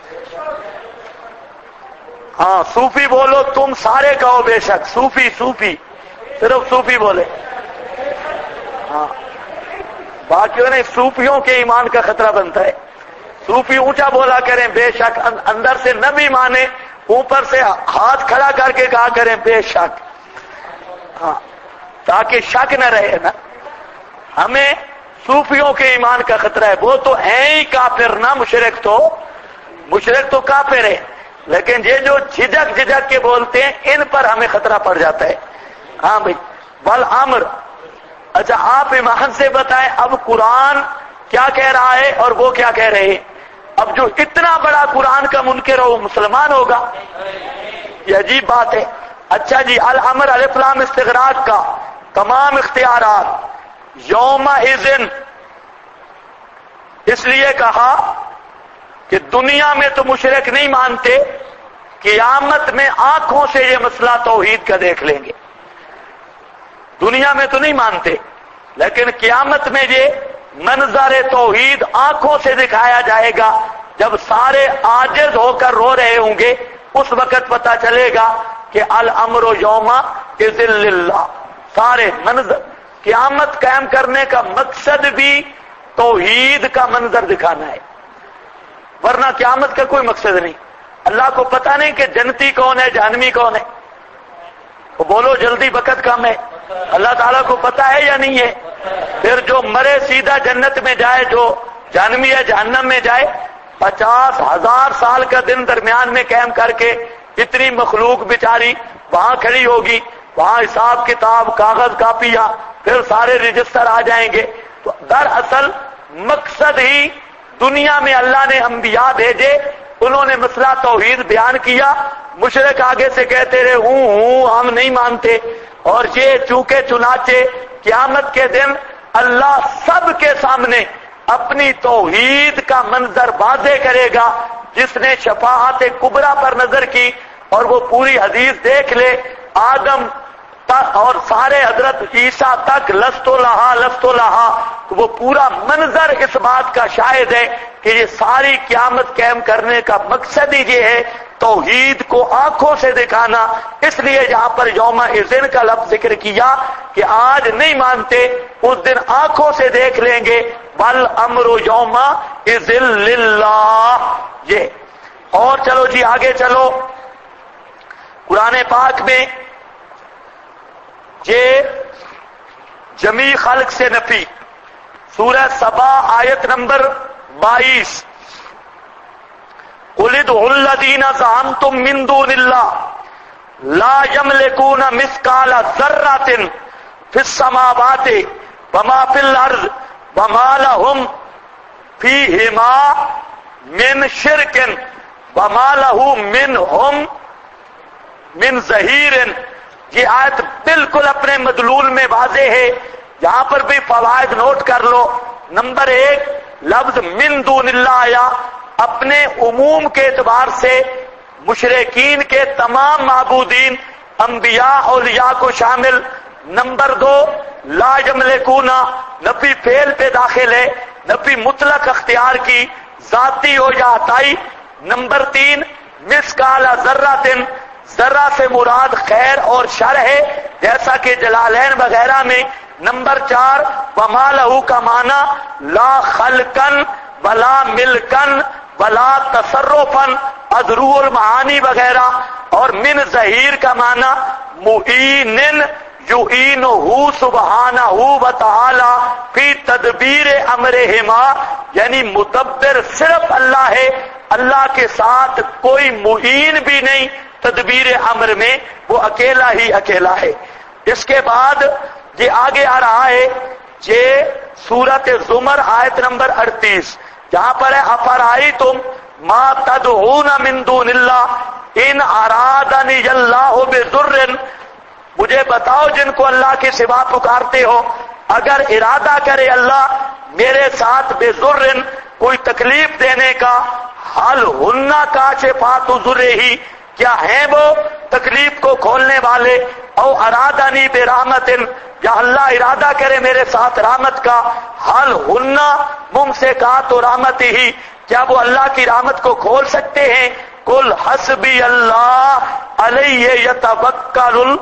ہاں صوفی بولو تم سارے کہو بے شک، صوفی صرف صوفی بولے، ہاں باقیوں نے صوفیوں کے ایمان کا خطرہ بنتا ہے۔ صوفی اونچا بولا کریں بے شک، اندر سے نہ بھی مانے، اوپر سے ہاتھ کھڑا کر کے کہا کریں بے شک، ہاں تاکہ شک نہ رہے نا۔ ہمیں صوفیوں کے ایمان کا خطرہ ہے، وہ تو ہیں ہی کافر نا، مشرک تو کافر ہے، لیکن یہ جو جھجک کے بولتے ہیں ان پر ہمیں خطرہ پڑ جاتا ہے۔ ہاں بھائی والامر، اچھا آپ ایمان سے بتائیں اب قرآن کیا کہہ رہا ہے اور وہ کیا کہہ رہے ہیں؟ اب جو اتنا بڑا قرآن کا منکر ہو وہ مسلمان ہوگا؟ یہ عجیب بات ہے۔ اچھا جی الامر الف لام استغراق کا، تمام اختیارات، یوم اذن اس لیے کہا کہ دنیا میں تو مشرک نہیں مانتے، قیامت میں آنکھوں سے یہ مسئلہ توحید کا دیکھ لیں گے۔ دنیا میں تو نہیں مانتے، لیکن قیامت میں یہ منظر توحید آنکھوں سے دکھایا جائے گا۔ جب سارے عاجز ہو کر رو رہے ہوں گے، اس وقت پتہ چلے گا کہ الامر یوم اذن للہ۔ سارے منظر قیامت قائم کرنے کا مقصد بھی توحید کا منظر دکھانا ہے، ورنہ قیامت کا کوئی مقصد نہیں۔ اللہ کو پتہ نہیں کہ جنتی کون ہے، جہنمی کون ہے؟ وہ بولو جلدی، وقت کم ہے۔ اللہ تعالیٰ کو پتہ ہے یا نہیں ہے؟ پھر جو مرے سیدھا جنت میں جائے، جو جہنمی ہے جہنم میں جائے۔ 50,000 سال کا دن درمیان میں قائم کر کے اتنی مخلوق بیچاری وہاں کھڑی ہوگی، وہاں حساب کتاب، کاغذ کاپیاں، پھر سارے رجسٹر آ جائیں گے۔ تو دراصل مقصد ہی دنیا میں اللہ نے انبیاء بھیجے، انہوں نے مسئلہ توحید بیان کیا، مشرک آگے سے کہتے رہے ہوں ہم نہیں مانتے۔ اور یہ چونکہ چنانچہ قیامت کے دن اللہ سب کے سامنے اپنی توحید کا منظر واضح کرے گا۔ جس نے شفاعت کبریٰ پر نظر کی اور وہ پوری حدیث دیکھ لے، آدم اور سارے حضرت عیسیٰ تک لست لہا، تو وہ پورا منظر اس بات کا شاہد ہے کہ یہ ساری قیامت قائم کرنے کا مقصد ہی یہ ہے توحید کو آنکھوں سے دکھانا۔ اس لیے یہاں پر یوم اذن کا لفظ ذکر کیا کہ آج نہیں مانتے، اس دن آنکھوں سے دیکھ لیں گے۔ والامر یوم اذن للہ۔ یہ اور چلو جی آگے چلو، قرآن پاک میں یہ جمیع خلق سے نفی، سورہ سبا آیت نمبر 22، قل ادعوا الذین زعمتم من دون اللہ لا یملکون مثقال ذرۃ فی السماوات وما فی الارض وما لهم فیہما من شرک وما له منہم من ظہیر۔ یہ آیت بالکل اپنے مدلول میں واضح ہے، یہاں پر بھی فوائد نوٹ کر لو۔ نمبر 1، لفظ من دون اللہ آیا، اپنے عموم کے اعتبار سے مشرکین کے تمام معبودین، انبیاء اولیاء کو شامل۔ نمبر 2، لا یملکون، نفی فعل پہ داخل ہے، نفی مطلق اختیار کی، ذاتی ہو یا عطائی۔ نمبر 3، مثقال ذرۃ، ذرہ سے مراد خیر اور شر ہے، جیسا کہ جلالین وغیرہ میں۔ نمبر 4، وما لہو کا معنی لا خلقن ولا ملکن ولا تصرفن، ادرو المعانی وغیرہ۔ اور من ظہیر کا معنی معین یعینہ سبحانہ وتعالی فی تدبیر امرہما، یعنی مدبر صرف اللہ ہے، اللہ کے ساتھ کوئی معین بھی نہیں تدبیر امر میں، وہ اکیلا ہی اکیلا ہے۔ اس کے بعد یہ آگے آ رہا ہے، یہ سورۃ زمر آیت نمبر 38، جہاں پر ہے افرأیتم ما تدعون من دون اللہ ان ارادنی اللہ بضر، مجھے بتاؤ جن کو اللہ کے سوا پکارتے ہو، اگر ارادہ کرے اللہ میرے ساتھ بضر، کوئی تکلیف دینے کا، حل ہن کاشفات ضرہ، کیا ہیں وہ تکلیف کو کھولنے والے، او ارادانی برحمت، یا اللہ ارادہ کرے میرے ساتھ رحمت کا، حل ہن ممسکات رحمت ہی، کیا وہ اللہ کی رحمت کو کھول سکتے ہیں؟ قل حسبی اللہ علیہ یتوکل،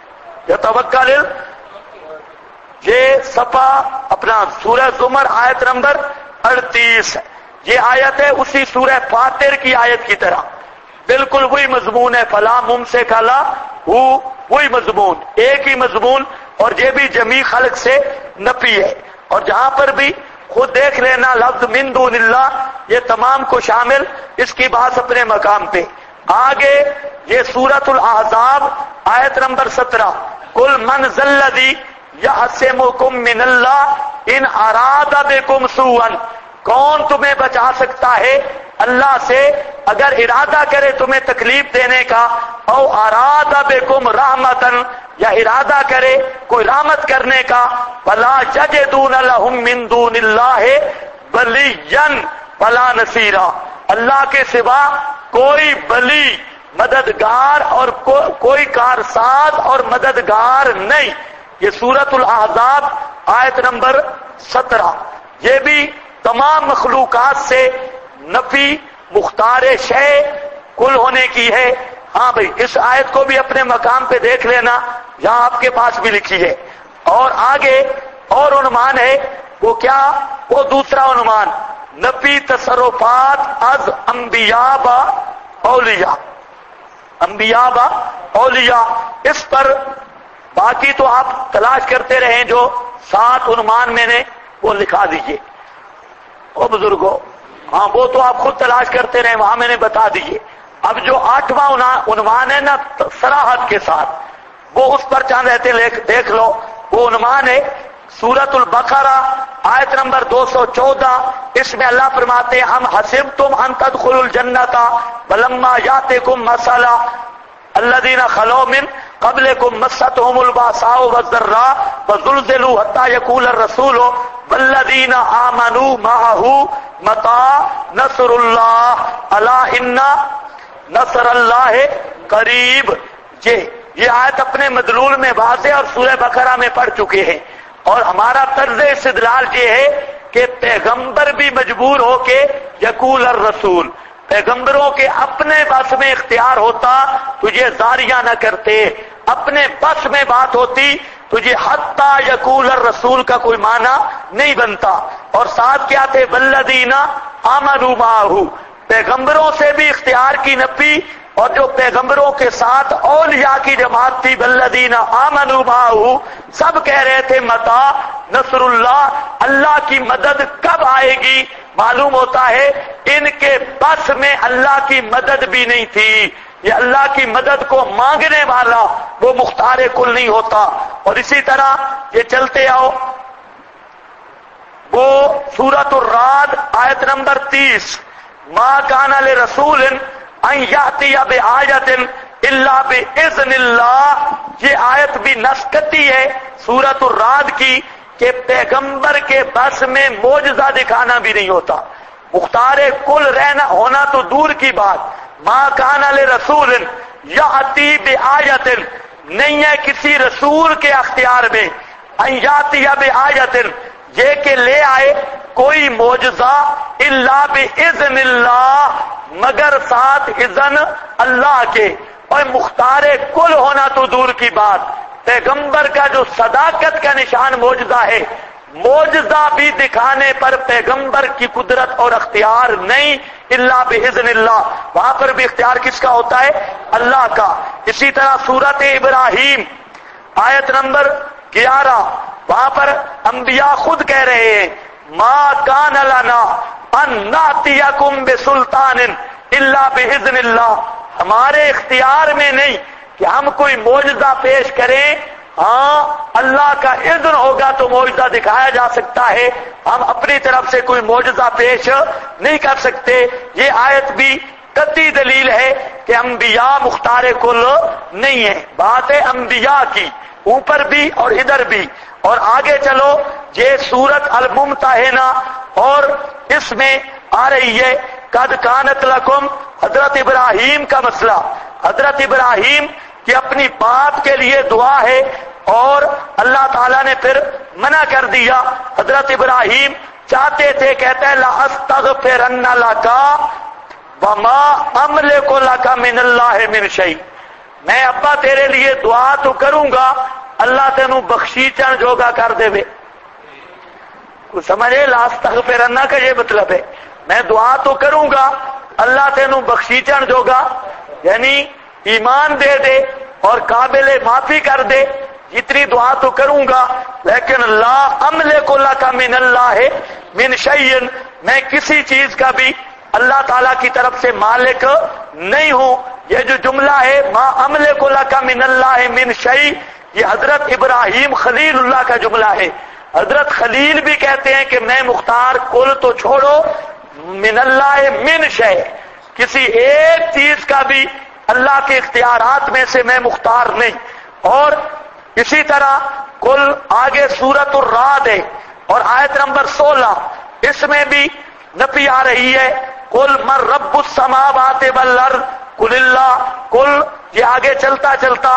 یہ صفحہ اپنا سورہ زمر آیت نمبر 38 ہے۔ یہ آیت ہے اسی سورہ فاطر کی آیت کی طرح، بالکل وہی مضمون ہے، فلا ممسک لہ، وہی مضمون، ایک ہی مضمون، اور یہ بھی جمیع خلق سے نفی ہے۔ اور جہاں پر بھی خود دیکھ لینا لفظ من دون اللہ، یہ تمام کو شامل، اس کی بات اپنے مقام پہ۔ آگے یہ سورۃ الاحزاب آیت نمبر 17، قل من ذا الذی یعصمکم من اللہ ان اراد بکم سوءا، کون تمہیں بچا سکتا ہے اللہ سے اگر ارادہ کرے تمہیں تکلیف دینے کا، او اراد بکم رحمتن، یا ارادہ کرے کوئی رحمت کرنے کا، فلا یجدون لهم من دون اللہ ولیا ولا نصیرا، اللہ کے سوا کوئی ولی مددگار اور کوئی کارساز اور مددگار نہیں. یہ سورۃ الاحزاب آیت نمبر 17. یہ بھی تمام مخلوقات سے نفی مختار شے کل ہونے کی ہے. ہاں بھائی اس آیت کو بھی اپنے مقام پہ دیکھ لینا، یہاں آپ کے پاس بھی لکھی ہے. اور آگے اور عنوان ہے، وہ کیا؟ وہ دوسرا عنوان نفی تصرفات از انبیاء با اولیاء. انبیاء با اولیاء، اس پر باقی تو آپ تلاش کرتے رہیں، جو 7 عنوان میں نے وہ لکھا دیجئے. او بزرگوں، ہاں وہ تو آپ خود تلاش کرتے رہیں، وہاں میں نے بتا دیجئے. اب جو 8واں عنوان ہے نا صراحت کے ساتھ، وہ اس پر چاند رہتے دیکھ لو. وہ عنوان ہے سورۃ البقرہ آیت نمبر 214. اس میں اللہ فرماتے ہیں ہم حسبتم ان تدخلوا الجنۃ ولما یاتکم مثل الذین خلوا من قبلکم مستهم الباساء والضراء وزلزلوا حتى يقول الرسول والذین آمنوا معه متى نصر اللہ الا ان نصر اللہ قریب. یہ آیت اپنے مدلول میں واضح اور سورہ بقرہ میں پڑھ چکے ہیں. اور ہمارا طرز استدلال یہ ہے کہ پیغمبر بھی مجبور ہو کے یقول الرسول، پیغمبروں کے اپنے بس میں اختیار ہوتا تو یہ زاریہ نہ کرتے، اپنے بس میں بات ہوتی تو یہ حتی یقول الرسول کا کوئی معنی نہیں بنتا. اور ساتھ کیا تھے؟ والذین آمنوا معہ، پیغمبروں سے بھی اختیار کی نفی، اور جو پیغمبروں کے ساتھ اولیاء کی جماعت تھی والذین آمنوا معہ، سب کہہ رہے تھے متا نصر اللہ، اللہ کی مدد کب آئے گی. معلوم ہوتا ہے ان کے بس میں اللہ کی مدد بھی نہیں تھی. یہ اللہ کی مدد کو مانگنے والا وہ مختار کل نہیں ہوتا. اور اسی طرح یہ چلتے آؤ، وہ سورۃ الرعد آیت نمبر 30 ما کان لرسول ان یاتی بآیۃ الا باذن اللہ. یہ آیت بھی نسکتی ہے سورۃ الرعد کی کہ پیغمبر کے بس میں معجزہ دکھانا بھی نہیں ہوتا، مختار کل رہنا ہونا تو دور کی بات. ما کان لرسول یاتی بآیۃ، نہیں ہے کسی رسول کے اختیار میں ان یاتی بآیۃ، یہ کہ لے آئے کوئی معجزہ الا باذن اللہ، مگر ساتھ اذن اللہ کے. اور مختار کل ہونا تو دور کی بات، پیغمبر کا جو صداقت کا نشان معجزہ ہے، معجزہ بھی دکھانے پر پیغمبر کی قدرت اور اختیار نہیں الا باذن اللہ. وہاں پر بھی اختیار کس کا ہوتا ہے؟ اللہ کا. اسی طرح سورۃ ابراہیم آیت نمبر 11، وہاں پر انبیاء خود کہہ رہے ہیں ما کان لنا ان ناتیکم بسلطان الا باذن اللہ، ہمارے اختیار میں نہیں کہ ہم کوئی معجزہ پیش کریں. ہاں اللہ کا اذن ہوگا تو معجزہ دکھایا جا سکتا ہے، ہم اپنی طرف سے کوئی معجزہ پیش نہیں کر سکتے. یہ آیت بھی قطعی دلیل ہے کہ انبیاء مختار کل نہیں ہے. بات ہے انبیاء کی، اوپر بھی اور ادھر بھی. اور آگے چلو، یہ سورۃ الممتحنہ، اور اس میں آ رہی ہے قد کانت لکم، حضرت ابراہیم کا مسئلہ. حضرت ابراہیم کی اپنی بات کے لیے دعا ہے اور اللہ تعالیٰ نے پھر منع کر دیا. حضرت ابراہیم چاہتے تھے، کہتے ہیں لَأَسْتَغْفِرَنَّ لَكَ وَمَا أَمْلِكُ لَكَ مِنَ اللَّهِ مِنْ شَيْءٍ، میں ابا تیرے لیے دعا تو کروں گا، اللہ تینوں بخشیچن جوگا کر دے وے. کچھ سمجھے؟ لَأَسْتَغْفِرَنَّ کا یہ مطلب ہے میں دعا تو کروں گا، اللہ تینوں بخشیچن جوگا، یعنی ایمان دے دے اور قابل معافی کر دے، اتنی دعا تو کروں گا، لیکن لا املک لک من اللہ من شیء، میں کسی چیز کا بھی اللہ تعالیٰ کی طرف سے مالک نہیں ہوں. یہ جو جملہ ہے ما املک لک من اللہ من شیء، یہ حضرت ابراہیم خلیل اللہ کا جملہ ہے. حضرت خلیل بھی کہتے ہیں کہ میں مختار کل تو چھوڑو، من اللہ من شیء، کسی ایک چیز کا بھی اللہ کے اختیارات میں سے میں مختار نہیں. اور اسی طرح کل آگے سورۃ الرعد ہے اور آیت نمبر 16، اس میں بھی نفی آ رہی ہے قل من رب السماوات والارض قل اللہ، قل یہ آگے چلتا چلتا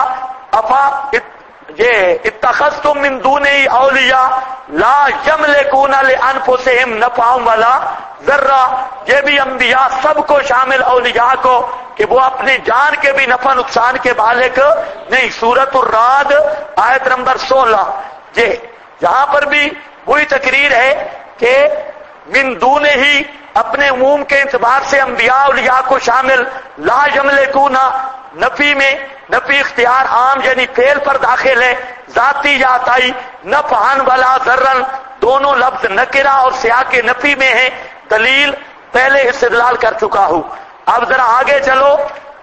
یہ اتخذتم من دونہ اولیاء لا یملکون لانفسہم نفعا ولا ضرا، یہ بھی انبیاء سب کو شامل اولیاء کو کہ وہ اپنی جان کے بھی نفع نقصان کے مالک نہیں۔ سورۃ الرعد آیت نمبر 16، یہ یہاں پر بھی وہی تقریر ہے کہ من دونہ ہی اپنے عموم کے اعتبار سے انبیاء اولیاء کو شامل، لا یملکون نفی میں نفی اختیار عام یعنی فعل پر داخل ہے، ذاتی یا عطائی، نفعن ولا ضرن دونوں لفظ نکرہ اور سیاق نفی میں ہیں، دلیل پہلے استدلال کر چکا ہوں۔ اب ذرا آگے چلو،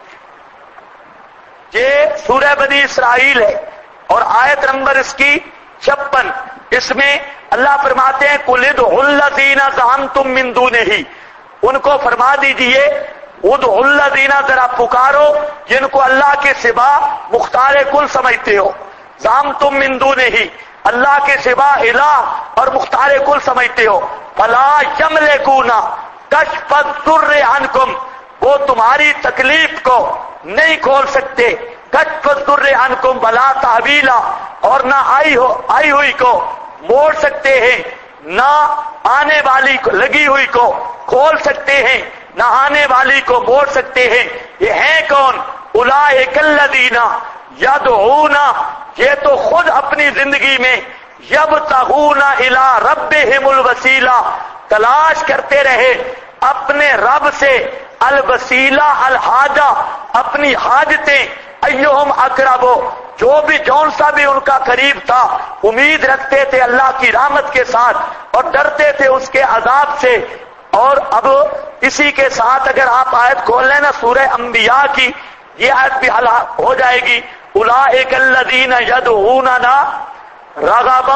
یہ سورہ بنی اسرائیل ہے اور آیت نمبر اس کی 56، اس میں اللہ فرماتے ہیں قُلِ ادْعُوا الَّذِينَ زَعَمْتُم مِّن دُونِهِ، ان کو فرما دیجئے ادعوا الذین، ذرا پکارو جن کو اللہ کے سوا مختار کل سمجھتے ہو، زعمتم من دونہ، اللہ کے سوا الہ اور مختار کل سمجھتے ہو، فلا یملکون کشف الضر عنکم، وہ تمہاری تکلیف کو نہیں کھول سکتے، کشف الضر عنکم ولا تحویلا، اور نہ آئی ہوئی کو موڑ سکتے ہیں، نہ آنے والی کو لگی ہوئی کو کھول سکتے ہیں، نہ آنے والی کو موڑ سکتے ہیں۔ یہ ہیں کون؟ اولئک الذین یدعون، یہ تو خود اپنی زندگی میں یبتغون الی ربہم الوسیلہ، تلاش کرتے رہے اپنے رب سے الوسیلہ الحاجہ، اپنی حاجتیں، ایہم اقرب، جو بھی جون سا بھی ان کا قریب تھا، امید رکھتے تھے اللہ کی رحمت کے ساتھ اور ڈرتے تھے اس کے عذاب سے۔ اور اب اسی کے ساتھ اگر آپ آیت کھول لیں نا سورہ انبیاء کی، یہ آیت بھی حل ہو جائے گی، اولئک الذین یدعوننا رغبا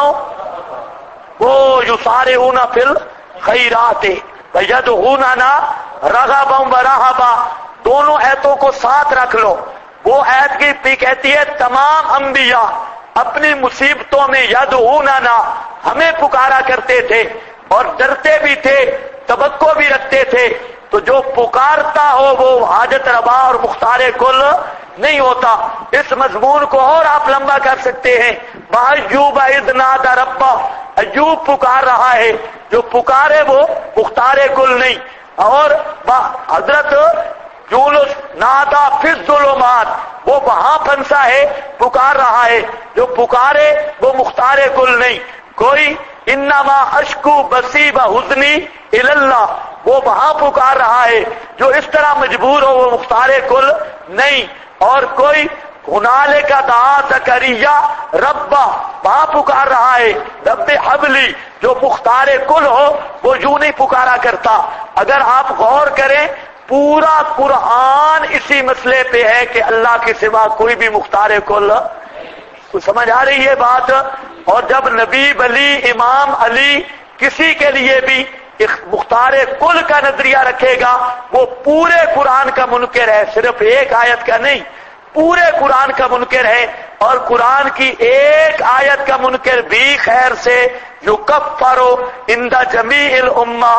ویسارعون فی الخیرات ویدعوننا رغبا ورہبا، دونوں آیتوں کو ساتھ رکھ لو۔ وہ آیت کی کہتی ہے تمام انبیاء اپنی مصیبتوں میں یدعوننا، ہمیں پکارا کرتے تھے اور ڈرتے بھی تھے، توقع بھی رکھتے تھے، تو جو پکارتا ہو وہ حاجت روا اور مختار کل نہیں ہوتا۔ اس مضمون کو اور آپ لمبا کر سکتے ہیں، وَأَيُّوبَ إِذْ نَادَى رَبَّهُ، ایوب پکار رہا ہے، جو پکارے وہ مختار کل نہیں۔ اور حضرت یونس نادا فی الظلمات، وہ وہاں پھنسا ہے، پکار رہا ہے، جو پکارے وہ مختار کل نہیں۔ کوئی انما اشکو بسی بحزنی اللہ، وہ وہاں پکار رہا ہے، جو اس طرح مجبور ہو وہ مختار کل نہیں۔ اور کوئی ہنالک دعا زکریا ربا، وہاں پکار رہا ہے رب حبلی، جو مختار کل ہو وہ یوں نہیں پکارا کرتا۔ اگر آپ غور کریں پورا قرآن اسی مسئلے پہ ہے کہ اللہ کے سوا کوئی بھی مختار کل، تو سمجھ آ رہی ہے بات؟ اور جب نبی ولی امام علی کسی کے لیے بھی مختار کل کا نظریہ رکھے گا وہ پورے قرآن کا منکر ہے، صرف ایک آیت کا نہیں، پورے قرآن کا منکر ہے۔ اور قرآن کی ایک آیت کا منکر بھی خیر سے یکفر عند جمیع الامہ۔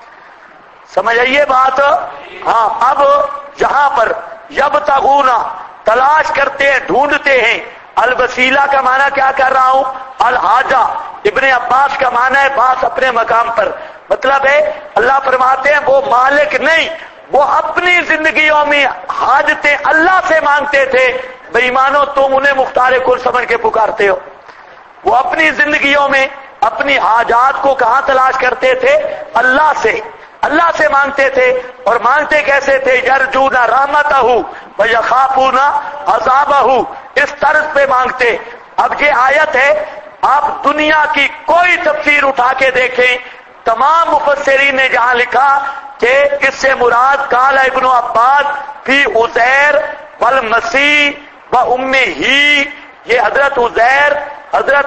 سمجھ آئیے بات؟ ہاں، اب جہاں پر یبتغون تلاش کرتے ہیں، ڈھونڈتے ہیں، الوسیلہ کا معنی کیا کر رہا ہوں؟ الحاجہ، ابن عباس کا معنی ہے باس اپنے مقام پر، مطلب ہے اللہ فرماتے ہیں وہ مالک نہیں، وہ اپنی زندگیوں میں حاجتیں اللہ سے مانگتے تھے۔ بے ایمانو، تم انہیں مختار کل سمجھ کے پکارتے ہو۔ وہ اپنی زندگیوں میں اپنی حاجات کو کہاں تلاش کرتے تھے؟ اللہ سے، اللہ سے مانگتے تھے۔ اور مانگتے کیسے تھے؟ یرجون رحمتہ ویخافون عذابہ، اس طرز پہ مانگتے۔ اب یہ آیت ہے، آپ دنیا کی کوئی تفسیر اٹھا کے دیکھیں، تمام مفسرین نے جہاں لکھا کہ اس سے مراد قال ابن عباس فی عزیر والمسیح و امہ ہی، یہ حضرت عزیر، حضرت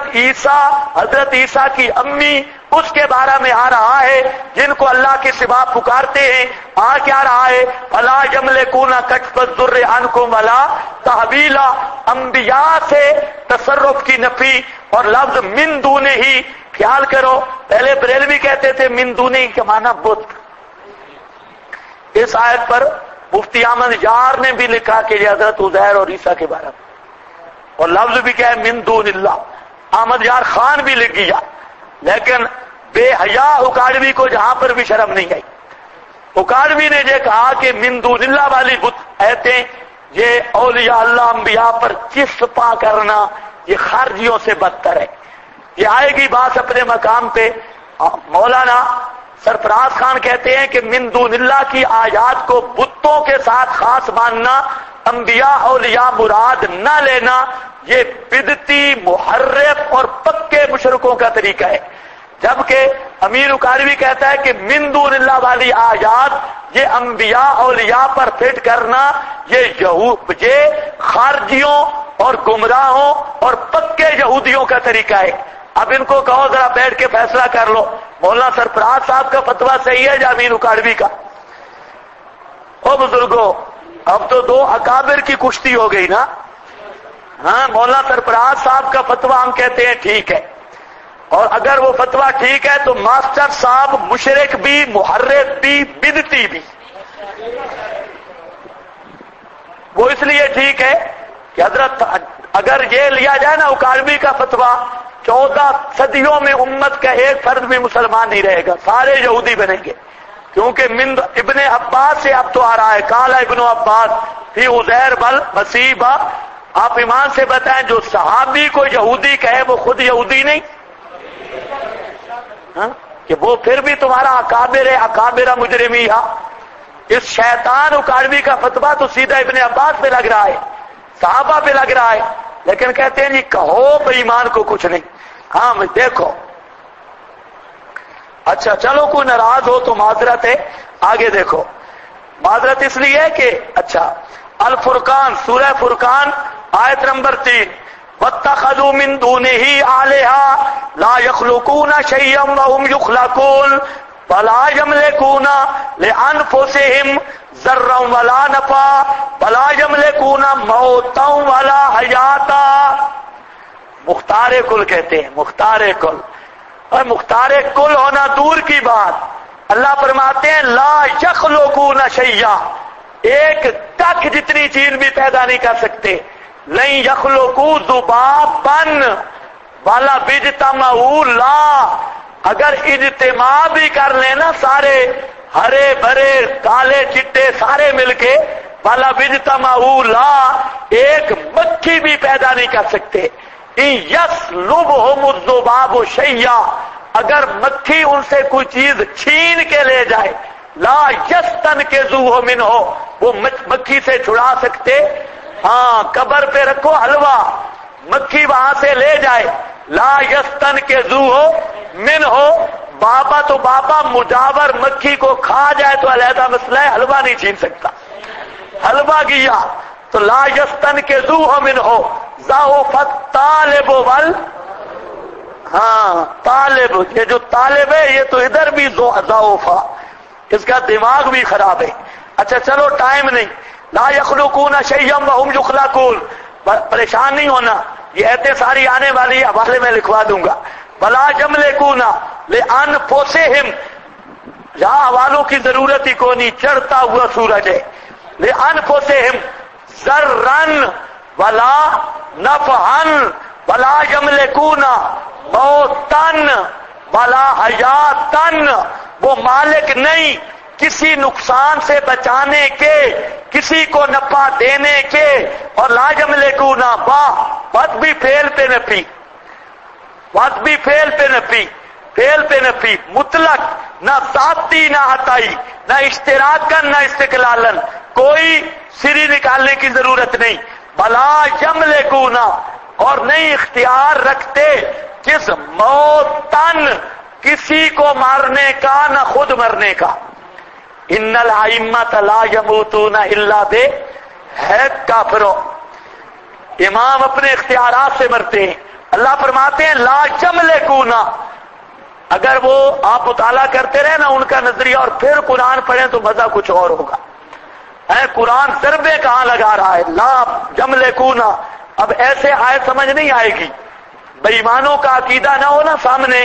عیسیٰ کی امی، اس کے بارے میں آ رہا ہے جن کو اللہ کے سوا پکارتے ہیں۔ آ کیا رہا ہے؟ فلا یملکون کشف الضر عنکم ولا تحویلا، انبیاء سے تصرف کی نفی اور لفظ من دونہ ہی، خیال کرو پہلے بریلوی کہتے تھے من دونہ ہی کے معنی بت، اس آیت پر مفتی احمد یار نے بھی لکھا کہ یہ حضرت عزیر اور عیسیٰ کے بارے میں، اور لفظ بھی کیا ہے من دون اللہ. احمد یار خان بھی لکھ گیا، لیکن بے حیا اکاڑوی کو جہاں پر بھی شرم نہیں آئی. اکاڑوی نے یہ کہا کہ من دون اللہ والی بت ایتیں یہ اولیاء اللہ انبیاء پر چسپاں کرنا یہ خارجیوں سے بدتر ہے. یہ آئے گی بات اپنے مقام پہ. مولانا سرفراز خان کہتے ہیں کہ من دون اللہ کی آیات کو بتوں کے ساتھ خاص ماننا، انبیاء اولیاء مراد نہ لینا، یہ بدعتی محرف اور پکے مشرکوں کا طریقہ ہے. جبکہ امیر اکاڑوی کہتا ہے کہ من دون اللہ والی آیات یہ انبیاء اولیاء پر فٹ کرنا یہ خارجیوں اور گمراہوں اور پکے یہودیوں کا طریقہ ہے. اب ان کو کہو ذرا بیٹھ کے فیصلہ کر لو، مولانا سرفراز صاحب کا فتویٰ صحیح ہے یا امیر اکاڑوی کا؟ او بزرگوں، اب تو دو اکابر کی کشتی ہو گئی نا. ہاں، مولانا سرفراز صاحب کا فتویٰ ہم کہتے ہیں ٹھیک ہے، اور اگر وہ فتویٰ ٹھیک ہے تو ماسٹر صاحب مشرک بھی، محرف بھی، بدعتی بھی. وہ اس لیے ٹھیک ہے کہ حضرت اگر یہ لیا جائے نا اکاڑوی کا فتویٰ، 14 صدیوں میں امت کا ایک فرد بھی مسلمان نہیں رہے گا، سارے یہودی بنیں گے. کیونکہ ابن عباس سے اب تو آ رہا ہے، قال ابن عباس فی عزیر بل مسیح. آپ ایمان سے بتائیں جو صحابی کو یہودی کہے وہ خود یہودی نہیں؟ ہاں؟ کہ وہ پھر بھی تمہارا اکابر ہے، اکابر مجرمی. اس شیطان اکاڑوی کا فتویٰ تو سیدھا ابن عباس پہ لگ رہا ہے، صحابہ پہ لگ رہا ہے، لیکن کہتے ہیں جی کہو بے ایمان کو کچھ نہیں. ہاں دیکھو، اچھا چلو کوئی ناراض ہو تو معذرت ہے. آگے دیکھو، معذرت اس لیے کہ اچھا الفرقان، سورہ فرقان آیت نمبر 3، وَاتَّخَذُوا مِن دُونِهِ آلِهَةً لَا يَخْلُقُونَ شَيْئًا وَهُمْ يُخْلَقُونَ وَلَا يَمْلِكُونَ لِأَنفُسِهِمْ ضَرًّا وَلَا نَفْعًا وَلَا يَمْلِكُونَ مَوْتًا وَلَا حَيَاةً. مختار کل کہتے ہیں، مختار کل. اور مختار کل ہونا دور کی بات، اللہ فرماتے ہیں لا یخلقون شیئا، ایک تک جتنی چیز بھی پیدا نہیں کر سکتے. لن یخلقوا ذبابا والا بجتمعوا لا، اگر اجتماع بھی کر لینا سارے ہرے بھرے کالے چٹے سارے مل کے، والا بجتمعوا لا، ایک مکھی بھی پیدا نہیں کر سکتے. یسلبہم الذباب شیئا، اگر مکھی ان سے کوئی چیز چھین کے لے جائے، لا یستنقذوہ منہ، وہ مکھی سے چھڑا سکتے. ہاں، قبر پہ رکھو حلوہ، مکھی وہاں سے لے جائے، لا یستنقذوہ منہ. بابا تو بابا مجاور مکھی کو کھا جائے تو علیحدہ مسئلہ ہے، حلوہ نہیں چھین سکتا. حلوہ گیا تو لا یستنقذوہ منہ. ضعف الطالب ہاں طالب، یہ جو طالب ہے یہ تو ادھر بھی ضعف، اس کا دماغ بھی خراب ہے. اچھا چلو ٹائم نہیں. لا یخلقون شیئا وہم یخلقون، پریشان نہیں ہونا، یہ ایتیں ساری آنے والی حوالے میں لکھوا دوں گا. ولا یملکون لانفسہم، یہاں حوالوں کی ضرورت ہی کو نہیں، چڑھتا ہوا سورج ہے. لانفسہم ضرا ولا نفعا ولا یملکون موتا ولا حیاتا، وہ مالک نہیں کسی نقصان سے بچانے کے، کسی کو نفع دینے کے. اور لا یملکون بات بھی فعل پہ نفی، بات بھی فعل پہ نفی، فعل پہ نفی مطلق، نہ ذاتی نہ عطائی، نہ اشتراکن نہ استقلالن، کوئی سری نکالنے کی ضرورت نہیں. بلا یملکون، اور نہیں اختیار رکھتے کس موتن، کسی کو مارنے کا نہ خود مرنے کا. ان الائمۃ لا یموتون الا بحق، کافروں امام اپنے اختیارات سے مرتے ہیں. اللہ فرماتے ہیں لا یملکون، اگر وہ آپ مطالعہ کرتے رہے نا ان کا نظریہ اور پھر قرآن پڑھیں تو مزہ کچھ اور ہوگا. قرآن ضربے کہاں لگا رہا ہے، لا یملکون. اب ایسے آئے سمجھ نہیں آئے گی، بے ایمانوں کا عقیدہ نہ ہو نا سامنے،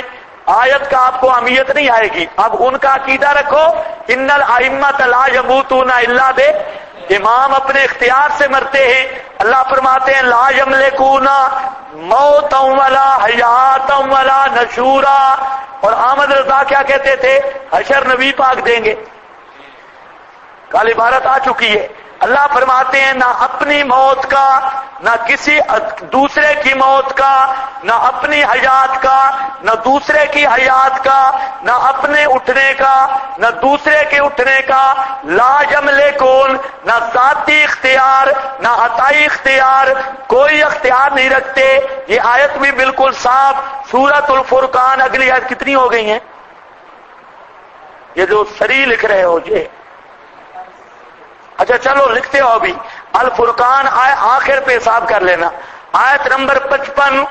آیت کا آپ کو اہمیت نہیں آئے گی. اب ان کا عقیدہ رکھو ان الائمۃ لا یموتون الا بے، امام اپنے اختیار سے مرتے ہیں. اللہ فرماتے ہیں لا یملکون موتا ولا حیاتا ولا نشورا. اور احمد رضا کیا کہتے تھے؟ حشر نبی پاک دیں گے. کل عبارت آ چکی ہے. اللہ فرماتے ہیں نہ اپنی موت کا، نہ کسی دوسرے کی موت کا، نہ اپنی حیات کا، نہ دوسرے کی حیات کا، نہ اپنے اٹھنے کا، نہ دوسرے کے اٹھنے کا. لا یملکون، نہ ذاتی اختیار نہ عطائی اختیار، کوئی اختیار نہیں رکھتے. یہ آیت بھی بالکل صاف. سورۃ الفرقان اگلی آیت کتنی ہو گئی ہیں؟ یہ جو سری لکھ رہے ہو یہ، اچھا چلو لکھتے ہو ابھی. الفرقان آخر پہ حساب کر لینا. آیت نمبر 55.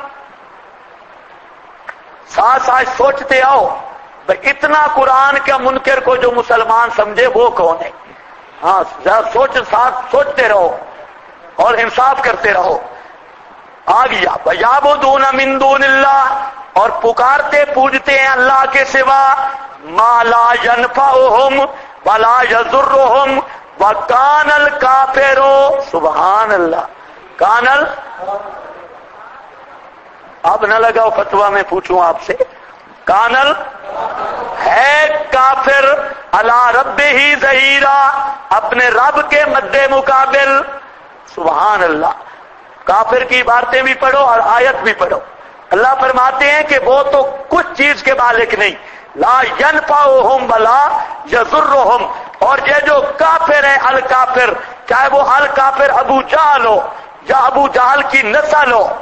ساتھ ساتھ سوچتے آؤ اتنا قرآن کا منکر کو جو مسلمان سمجھے وہ کون ہے. ہاں ذرا سوچتے رہو اور انصاف کرتے رہو. آ گیا یعبدون من دون اللہ، اور پکارتے پوجتے ہیں اللہ کے سوا ما لا ینفعہم ولا یضرہم وَكَانَ الْكَافِرُ. سبحان اللہ. کانل اب نہ لگاؤ فتویٰ میں پوچھوں آپ سے. کانل ہے کافر علی ربہ ظہیرا، اپنے رب کے مد مقابل. سبحان اللہ. کافر کی عبارتیں بھی پڑھو اور آیت بھی پڑھو. اللہ فرماتے ہیں کہ وہ تو کچھ چیز کے مالک نہیں. لا ینفعہم ولا یضرہم. اور یہ جو کافر ہے الکافر، چاہے وہ الکافر ابو جہل ہو یا ابو جہل کی نسل ہو،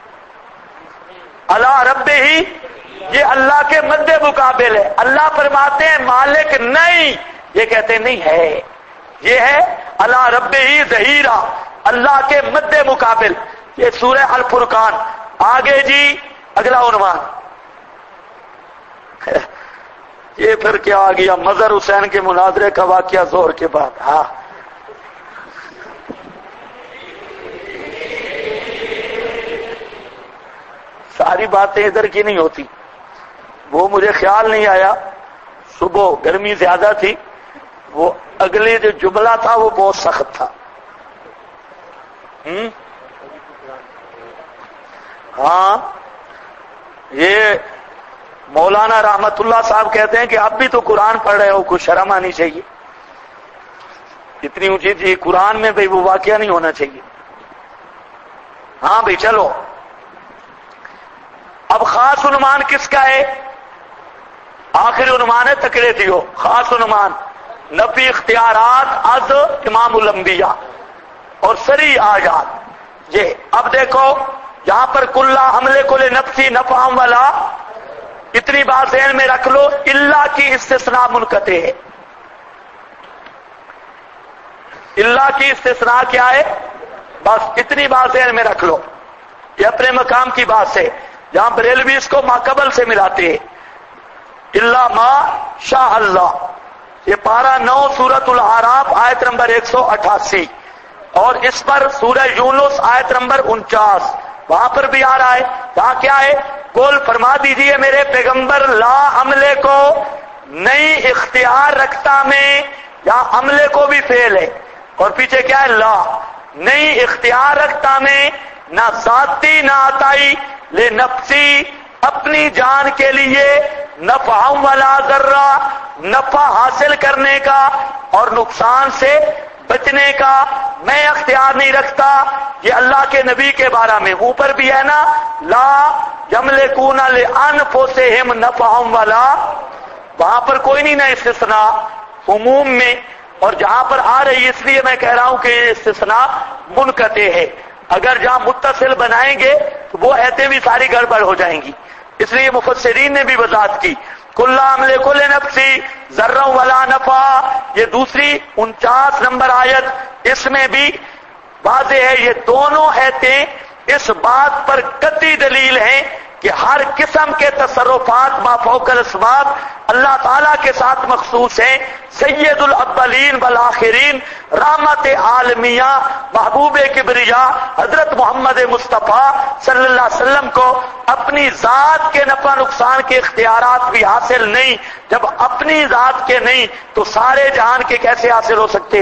علی ربہ ہی، یہ اللہ کے مد مقابل ہے. اللہ فرماتے ہیں مالک نہیں، یہ کہتے نہیں ہے، یہ ہے علی ربہ ہی ظہیرا، اللہ کے مد مقابل. یہ سورہ الفرقان. آگے جی اگلا عنوان. یہ پھر کیا آ گیا؟ مظہر حسین کے مناظرے کا واقعہ زور کے بعد. ہاں ساری باتیں ادھر کی نہیں ہوتی. وہ مجھے خیال نہیں آیا، صبح گرمی زیادہ تھی، وہ اگلے جو جملہ تھا وہ بہت سخت تھا. ہاں یہ مولانا رحمت اللہ صاحب کہتے ہیں کہ اب بھی تو قرآن پڑھ رہے ہو، کچھ شرم آنی چاہیے. اتنی اونچی چیز قرآن میں بھئی وہ واقعہ نہیں ہونا چاہیے. ہاں بھئی چلو. اب خاص عنوان کس کا ہے؟ آخری عنوان ہے تکڑے دیو. خاص عنوان نفی اختیارات از امام الانبیاء اور سری آیات. یہ اب دیکھو یہاں پر کلّا حملے کو لے نفسی نفعم والا، اتنی بات ذہن میں رکھ لو. اللہ کی استثناء منقطع ہے. اللہ کی استثناء کیا ہے؟ بس اتنی بات ذہن میں رکھ لو. یہ اپنے مقام کی بات سے، جہاں بریلوی اس کو ماقبل سے ملاتے ہیں. اللہ ما شاء اللہ. یہ پارہ 9 سورۃ الاعراف آیت نمبر 188، اور اس پر سورہ یونس آیت نمبر 49 وہاں پر بھی آ رہا ہے. کہاں کیا ہے؟ قول فرما دیجئے میرے پیغمبر لا عملے کو نہیں اختیار رکھتا میں، یا عملے کو بھی فعل ہے اور پیچھے کیا ہے؟ لا. نہیں اختیار رکھتا میں، نہ ذاتی نہ عطائی، لے نفسی، اپنی جان کے لیے، نفع ولا ضرہ، نفع حاصل کرنے کا اور نقصان سے بچنے کا میں اختیار نہیں رکھتا. یہ اللہ کے نبی کے بارے میں اوپر بھی ہے نا، لا یملکون لانفسہم نفعا ولا، وہاں پر کوئی نہیں نہ استثناء عموم میں. اور جہاں پر آ رہی اس لیے میں کہہ رہا ہوں کہ یہ استثناء منقطع ہے. اگر جہاں متصل بنائیں گے تو وہ ایتیں بھی ساری گڑبڑ ہو جائیں گی. اس لیے مفسرین نے بھی وضاحت کی کل عمل کل نفسی ذرہ ولا نفع. یہ دوسری 49 نمبر آیت، اس میں بھی واضح ہے. یہ دونوں آیتیں اس بات پر قطعی دلیل ہیں کہ ہر قسم کے تصرفات ما فوق الاسباب اللہ تعالیٰ کے ساتھ مخصوص ہیں. سید الاولین والآخرین، رحمت عالمیہ، محبوب کبریا حضرت محمد مصطفیٰ صلی اللہ علیہ وسلم کو اپنی ذات کے نفع نقصان کے اختیارات بھی حاصل نہیں. جب اپنی ذات کے نہیں تو سارے جہان کے کیسے حاصل ہو سکتے؟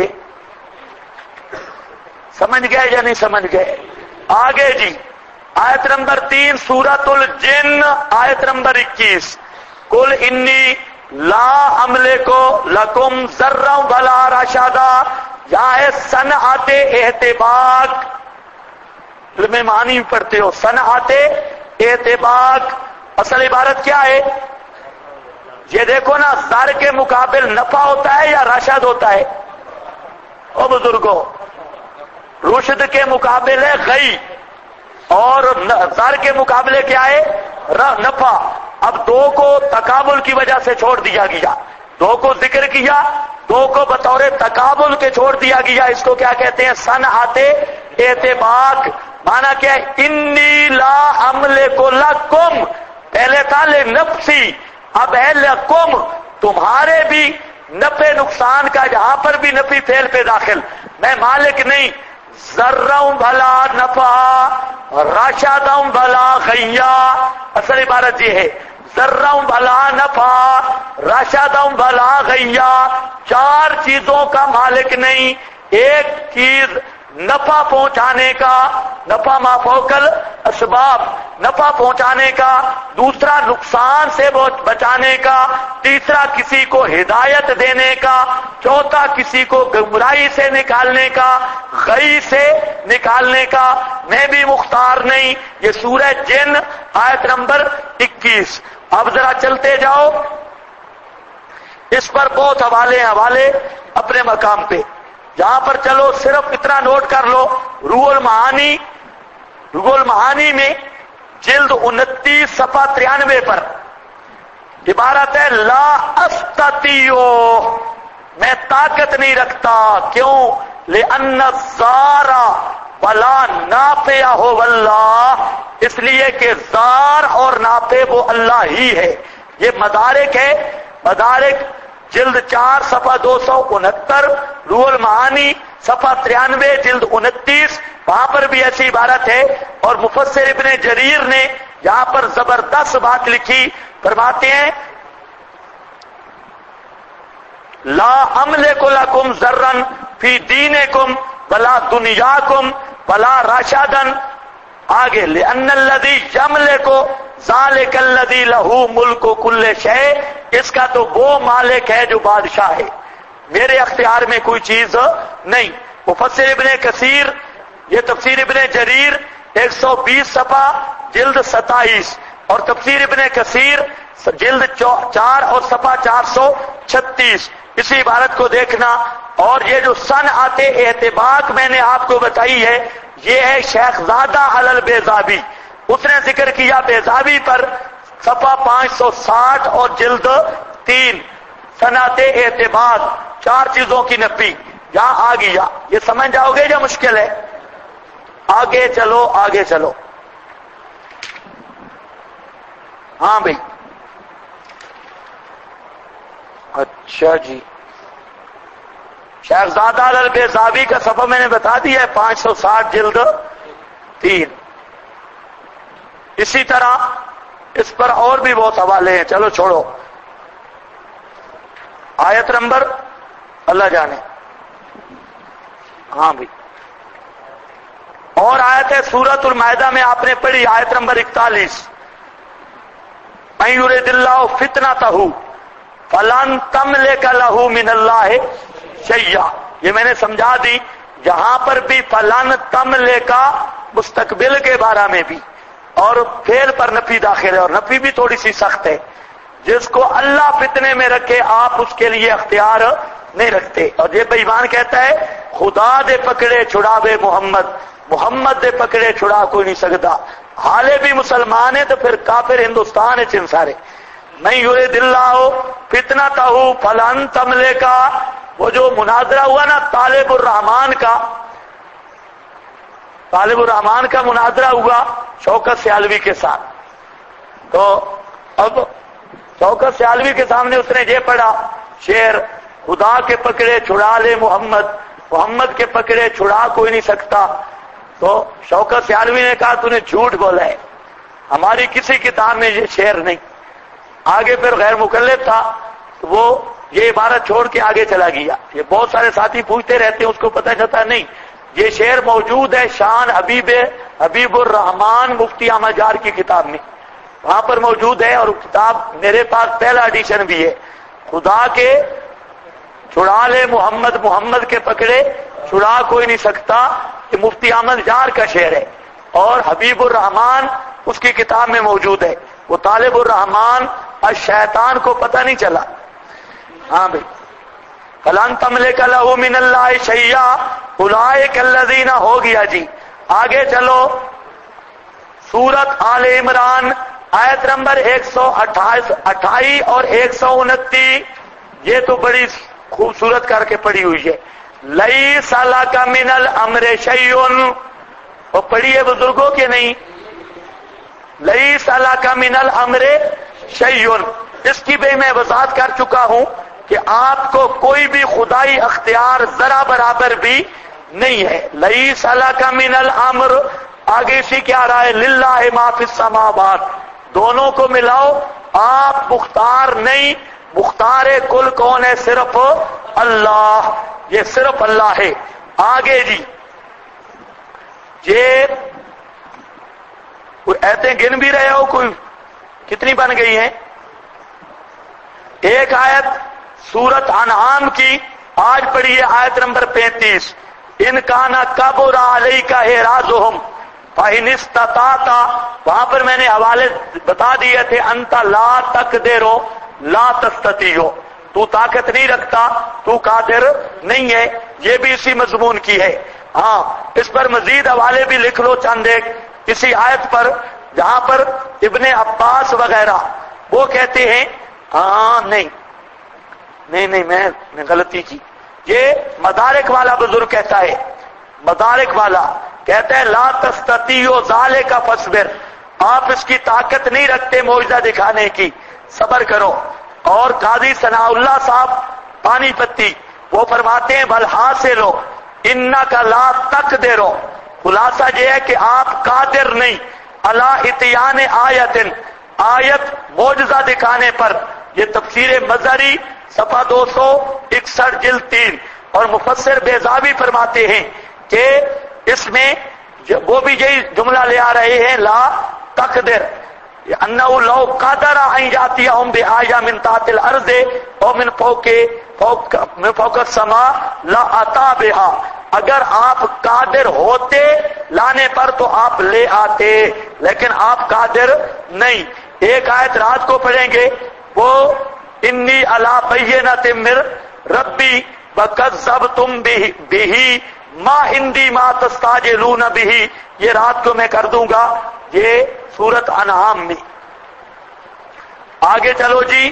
سمجھ گئے یا نہیں سمجھ گئے؟ آگے جی آیت نمبر 3 سورۃ الجن آیت نمبر 21. قل انی لا املکو لکم ذرا ولا رشدا. یہاں ہے صنعت احتباق، علم معنی پڑھتے ہو، صنعت احتباق. اصل عبارت کیا ہے؟ یہ دیکھو نا، زر کے مقابل نفع ہوتا ہے یا رشد ہوتا ہے؟ او بزرگوں، رشد کے مقابل ہے غی اور زر کے مقابلے کیا ہے؟ نفع. اب دو کو تقابل کی وجہ سے چھوڑ دیا گیا، دو کو ذکر کیا، دو کو بطور تقابل کے چھوڑ دیا گیا. اس کو کیا کہتے ہیں؟ صنعت احتباق. مانا کیا ہے؟ انی لا املک لکم، پہلے تھا لنفسی، اب ہے لکم، تمہارے بھی نفع نقصان کا، جہاں پر بھی نفی فعل پہ داخل، میں مالک نہیں. ذروں بھلا نفع، رشدوں بھلا غیا. اصل عبارت یہ ہے، ذروں بھلا نفع، رشدوں بھلا غیا. چار چیزوں کا مالک نہیں. ایک چیز نفع پہنچانے کا، نفع ما فوق الاسباب، نفع پہنچانے کا. دوسرا نقصان سے بچانے کا. تیسرا کسی کو ہدایت دینے کا. چوتھا کسی کو گمراہی سے نکالنے کا، غی سے نکالنے کا. میں بھی مختار نہیں. یہ سورہ جن آیت نمبر 21. اب ذرا چلتے جاؤ، اس پر بہت حوالے اپنے مقام پہ. جہاں پر چلو صرف اتنا نوٹ کر لو، روح المعانی میں جلد 29 صفحہ 93 پر عبارت ہے لا استطیع، میں طاقت نہیں رکھتا. کیوں؟ لأن الزار ولا نافع ہو واللہ، اس لیے کہ زار اور نافع وہ اللہ ہی ہے. یہ مدارک ہے، مدارک جلد 4 صفحہ 269، روح المعانی صفحہ 93 جلد 29، وہاں پر بھی ایسی عبارت ہے. اور مفسر ابن جریر نے یہاں پر زبردست بات لکھی، فرماتے ہیں لا املک لکم ذرا فی دینکم ولا دنیاکم ولا رشدا. آگے لأن الذی یملک ذالک الذی لہ ملک کل شیء، اس کا تو وہ مالک ہے جو بادشاہ ہے، میرے اختیار میں کوئی چیز نہیں. مفسر ابن کثیر، یہ تفسیر ابن جریر 120 صفحہ جلد 27، اور تفسیر ابن کثیر جلد 4 اور صفحہ 436، اسی عبارت کو دیکھنا. اور یہ جو صنعت احتباق میں نے آپ کو بتائی ہے، یہ ہے شیخ زادہ علی البیضاوی. اس نے ذکر کیا بیضاوی پر صفحہ 560 اور جلد 3، صنعت احتباق، چار چیزوں کی نفی. یہاں آ گیا، یہ سمجھ جاؤ گے یا مشکل ہے؟ آگے چلو آگے چلو. ہاں بھائی، اچھا جی، شیخ زادہ علی البیضاوی کا صفحہ میں نے بتا دیا ہے 560 جلد 3. اسی طرح اس پر اور بھی بہت حوالے ہیں، چلو چھوڑو. آیت نمبر اللہ جانے. ہاں بھائی، اور آیت ہے سورۃ المائدہ میں آپ نے پڑھی، آیت نمبر 41، من یرید اللہ فتنتہ فلن تملک لہ من اللہ شیئا. یہ میں نے سمجھا دی. یہاں پر بھی فلن تملک مستقبل کے بارے میں بھی، اور فعل پر نفی داخل ہے، اور نفی بھی تھوڑی سی سخت ہے. جس کو اللہ فتنے میں رکھے آپ اس کے لیے اختیار نہیں رکھتے. اور یہ بے ایمان کہتا ہے خدا دے پکڑے چھڑاوے محمد، محمد دے پکڑے چھڑا کوئی نہیں سکتا. حالے بھی مسلمان ہے تو پھر کافر ہندوستان ہے چن سارے. من یرید اللہ فتنتہ فلن تملک، وہ جو مناظرہ ہوا نا طالب الرحمان کا مناظرہ ہوا شوکت سیالوی کے ساتھ، تو اب شوکت سیالوی کے سامنے اس نے یہ پڑھا شعر، خدا کے پکڑے چھڑا لے محمد، محمد کے پکڑے چھڑا کوئی نہیں سکتا. تو شوکت سیالوی نے کہا تو نے جھوٹ بولا ہے، ہماری کسی کتاب میں یہ شعر نہیں. آگے پھر غیر مکلف تھا تو وہ یہ عبارت چھوڑ کے آگے چلا گیا. یہ بہت سارے ساتھی پوچھتے رہتے ہیں، اس کو پتہ چلتا نہیں. یہ شعر موجود ہے شان حبیب الرحمان مفتی احمد جار کی کتاب میں، وہاں پر موجود ہے. اور کتاب میرے پاس پہلا ایڈیشن بھی ہے. خدا کے چھڑا لے محمد، محمد کے پکڑے چھڑا کوئی نہیں سکتا، یہ مفتی احمد جار کا شعر ہے. اور حبیب الرحمان اس کی کتاب میں موجود ہے. وہ طالب الرحمان الشیطان کو پتہ نہیں چلا. ہاں بھائی، فلن تملک لہ من اللہ شیئا اولئک الذین، ہو گیا جی. آگے چلو سورت آل عمران آیت نمبر 128 اور 129. یہ تو بڑی خوبصورت کر کے پڑھی ہوئی ہے. لیس لک من الامر شیء، وہ پڑھی ہے بزرگوں کے نہیں. لیس لک من الامر شیء، اس کی بھی میں وضاحت کر چکا ہوں کہ آپ کو کوئی بھی خدائی اختیار ذرا برابر بھی نہیں ہے. لیس لک من الامر، آگے اسی کیا رہا ہے للہ ما فی السماوات، دونوں کو ملاؤ. آپ مختار نہیں، مختار کل کون ہے؟ صرف اللہ، یہ صرف اللہ ہے. آگے جی یہ کوئی ایتیں گن بھی رہے ہو، کوئی کتنی بن گئی ہیں؟ ایک آیت سورت انعام کی آج پڑھیے آیت نمبر 35. ان کانا کبر علیک اعراضہم فإن استطعت، وہاں پر میں نے حوالے بتا دیے تھے. انت لا تقدر لا تستطيع، تو طاقت نہیں رکھتا، تو قادر نہیں ہے. یہ بھی اسی مضمون کی ہے. ہاں اس پر مزید حوالے بھی لکھ لو چند ایک اسی آیت پر، جہاں پر ابن عباس وغیرہ وہ کہتے ہیں ہاں نہیں میں غلطی کی. یہ مدارک والا بزرگ کہتا ہے، مدارک والا کہتا ہے لا تستطيع ذالک فاصبر، آپ اس کی طاقت نہیں رکھتے معجزہ دکھانے کی، صبر کرو. اور قاضی ثناء اللہ صاحب پانی پتی وہ فرماتے ہیں بل حاصلو انک لا تقدر، خلاصہ یہ ہے کہ آپ قادر نہیں علی اتیان آیت معجزہ دکھانے پر. یہ تفسیر مظہری صفحہ 261 جلد 3. اور مفسر بیضاوی فرماتے ہیں کہ اس میں وہ بھی یہی جملہ لے آ رہے ہیں لا تقدر، انہ لو قدر ان یاتیہم بآیہ من تحت الارض او من فوق السماء لا اتا بہا، اگر آپ قادر ہوتے لانے پر تو آپ لے آتے، لیکن آپ قادر نہیں. ایک آیت رات کو پڑھیں گے وہ انی علی بینۃ من ربی وکذبتم بہ ما عندی ما تستعجلون بہ، یہ رات کو میں کر دوں گا. یہ سورت انعام میں. آگے چلو جی،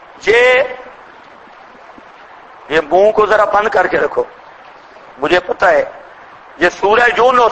یہ منہ کو ذرا بند کر کے رکھو، مجھے پتہ ہے. یہ سورہ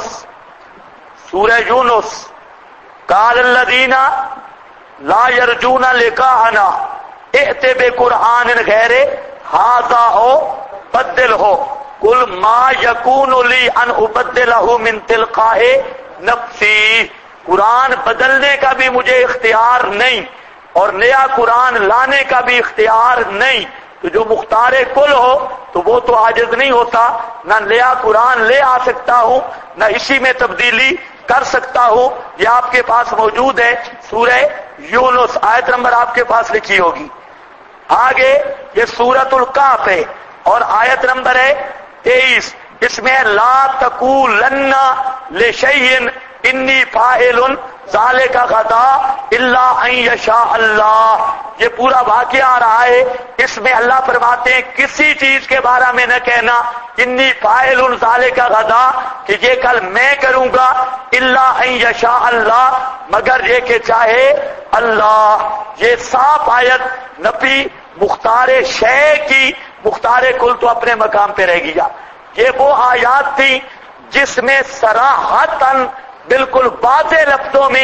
یونس قال الذین لا یرجون لقاءنا ائت بقرآن غیر ھذا او بدلہ قل ما یکون لی ان ابدلہ من تلقاء نفسی، قرآن بدلنے کا بھی مجھے اختیار نہیں اور نیا قرآن لانے کا بھی اختیار نہیں. تو جو مختار کل ہو تو وہ تو عاجز نہیں ہوتا، نہ نیا قرآن لے آ سکتا ہوں نہ اسی میں تبدیلی کر سکتا ہوں. یہ آپ کے پاس موجود ہے سورہ یونس، آیت نمبر آپ کے پاس لکھی ہوگی. آگے یہ سورۃ الکہف ہے اور آیت نمبر ہے 23. اس میں لا تقولن لشیء انی فاعل ذالک غدا الا ان یشاء اللہ، یہ پورا واقعہ آ رہا ہے. اس میں اللہ فرماتے ہیں کسی چیز کے بارے میں نہ کہنا انی فاعل ذالک غدا کہ یہ کل میں کروں گا، الا ان یشاء اللہ مگر یہ کہ چاہے اللہ. یہ صاف آیت نفی مختار شے کی، مختار کل تو اپنے مقام پہ رہ گیا. یہ وہ آیات تھی جس میں صراحتاً بالکل واضح لفظوں میں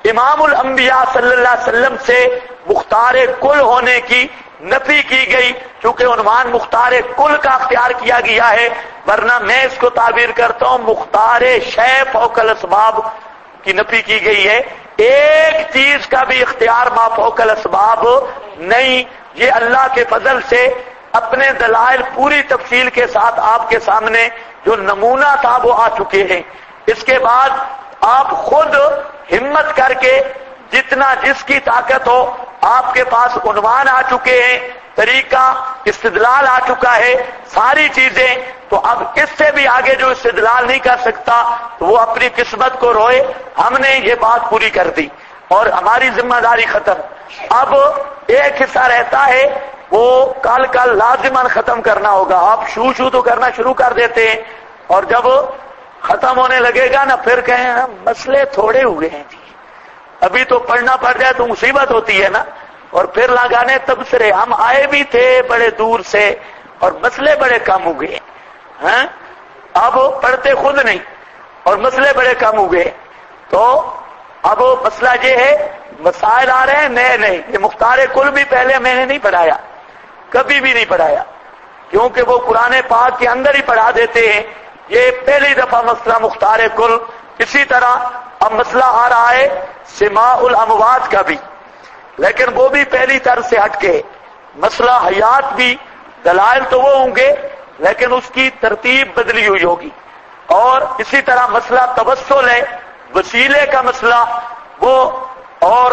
امام الانبیاء صلی اللہ علیہ وسلم سے مختار کل ہونے کی نفی کی گئی، چونکہ عنوان مختار کل کا اختیار کیا گیا ہے، ورنہ میں اس کو تعبیر کرتا ہوں مختار شے فوق الاسباب کی نفی کی گئی ہے۔ ایک چیز کا بھی اختیار ما فوق الاسباب نہیں۔ یہ اللہ کے فضل سے اپنے دلائل پوری تفصیل کے ساتھ آپ کے سامنے جو نمونہ تھا وہ آ چکے ہیں۔ اس کے بعد آپ خود ہمت کر کے جتنا جس کی طاقت ہو، آپ کے پاس عنوان آ چکے ہیں، طریقہ استدلال آ چکا ہے، ساری چیزیں، تو اب اس سے بھی آگے جو استدلال نہیں کر سکتا تو وہ اپنی قسمت کو روئے۔ ہم نے یہ بات پوری کر دی اور ہماری ذمہ داری ختم۔ اب ایک حصہ رہتا ہے، وہ کل لازماً ختم کرنا ہوگا۔ آپ شو تو کرنا شروع کر دیتے ہیں اور جب ختم ہونے لگے گا نا پھر کہیں مسئلے تھوڑے ہوئے ہیں جی، ابھی تو پڑھنا پڑ جائے تو مصیبت ہوتی ہے نا، اور پھر لگانے تبصرے، ہم آئے بھی تھے بڑے دور سے اور مسئلے بڑے کم ہو گئے ہیں، اب پڑھتے خود نہیں اور مسئلے بڑے کم ہو گئے۔ تو اب مسئلہ یہ ہے، مسائل آ رہے ہیں نئے نئے۔ یہ مختار کل بھی پہلے میں نے نہیں پڑھایا، کبھی بھی نہیں پڑھایا، کیونکہ وہ قرآن پاک کے اندر ہی پڑھا دیتے ہیں۔ یہ پہلی دفعہ مسئلہ مختار کل۔ اسی طرح اب مسئلہ آ رہا ہے سماع الاموات کا بھی، لیکن وہ بھی پہلی طرح سے ہٹ کے۔ مسئلہ حیات بھی دلائل تو وہ ہوں گے لیکن اس کی ترتیب بدلی ہوئی ہوگی، اور اسی طرح مسئلہ توسل ہے، وسیلے کا مسئلہ وہ، اور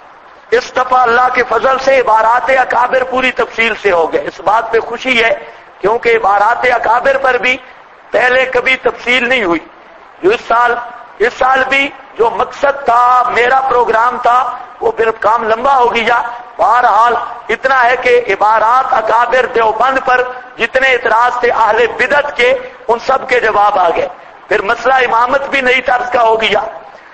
اس دفعہ اللہ کے فضل سے عبارات اکابر پوری تفصیل سے ہو گئے۔ اس بات پہ خوشی ہے کیونکہ عبارات اکابر پر بھی پہلے کبھی تفصیل نہیں ہوئی۔ جو اس سال بھی جو مقصد تھا، میرا پروگرام تھا، وہ پھر کام لمبا ہو گیا۔ بہرحال اتنا ہے کہ عبارات اکابر دیوبند پر جتنے اعتراض تھے اہل بدعت کے، ان سب کے جواب آ گئے۔ پھر مسئلہ امامت بھی نئی طرز کا ہو گیا،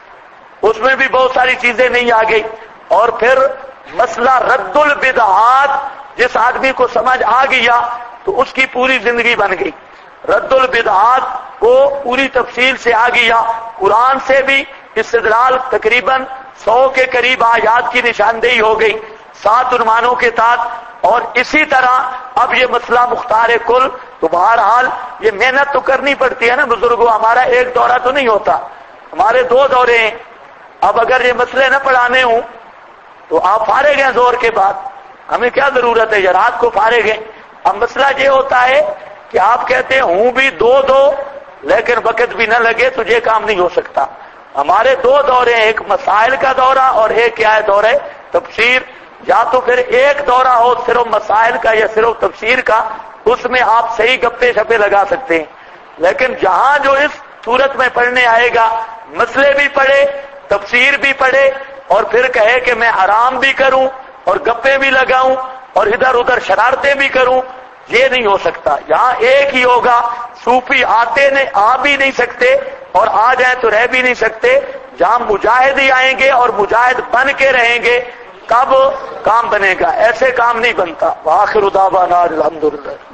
اس میں بھی بہت ساری چیزیں نہیں آ گئی۔ اور پھر مسئلہ رد البدعات، جس آدمی کو سمجھ آ گیا تو اس کی پوری زندگی بن گئی۔ رد البدعات کو پوری تفصیل سے آ گیا۔ قرآن سے بھی استدلال تقریباً 100 کے قریب آیات کی نشاندہی ہو گئی 7 عنوانوں کے ساتھ۔ اور اسی طرح اب یہ مسئلہ مختار کل، تو بہرحال یہ محنت تو کرنی پڑتی ہے نا بزرگوں، ہمارا ایک دورہ تو نہیں ہوتا، ہمارے 2 دورے ہیں۔ اب اگر یہ مسئلے نہ پڑھانے ہوں تو آپ فارغ ہیں زور کے بعد، ہمیں کیا ضرورت ہے، یہ رات کو فارغ ہیں۔ اب مسئلہ یہ ہوتا ہے کہ آپ کہتے ہیں ہوں بھی 2 لیکن وقت بھی نہ لگے تو یہ کام نہیں ہو سکتا۔ ہمارے 2 دورے ہیں، ایک مسائل کا دورہ اور ایک کیا ہے دورہ تفسیر۔ یا تو پھر ایک دورہ ہو صرف مسائل کا یا صرف تفسیر کا، اس میں آپ صحیح گپے شپے لگا سکتے ہیں، لیکن جہاں جو اس صورت میں پڑھنے آئے گا، مسئلے بھی پڑھے، تفسیر بھی پڑھے، اور پھر کہے کہ میں آرام بھی کروں اور گپے بھی لگاؤں اور ادھر ادھر شرارتیں بھی کروں، یہ نہیں ہو سکتا۔ یہاں ایک ہی ہوگا۔ صوفی آ بھی نہیں سکتے اور آ جائیں تو رہ بھی نہیں سکتے۔ جہاں مجاہد ہی آئیں گے اور مجاہد بن کے رہیں گے تب کام بنے گا، ایسے کام نہیں بنتا۔ وآخر دعوانا الحمدللہ۔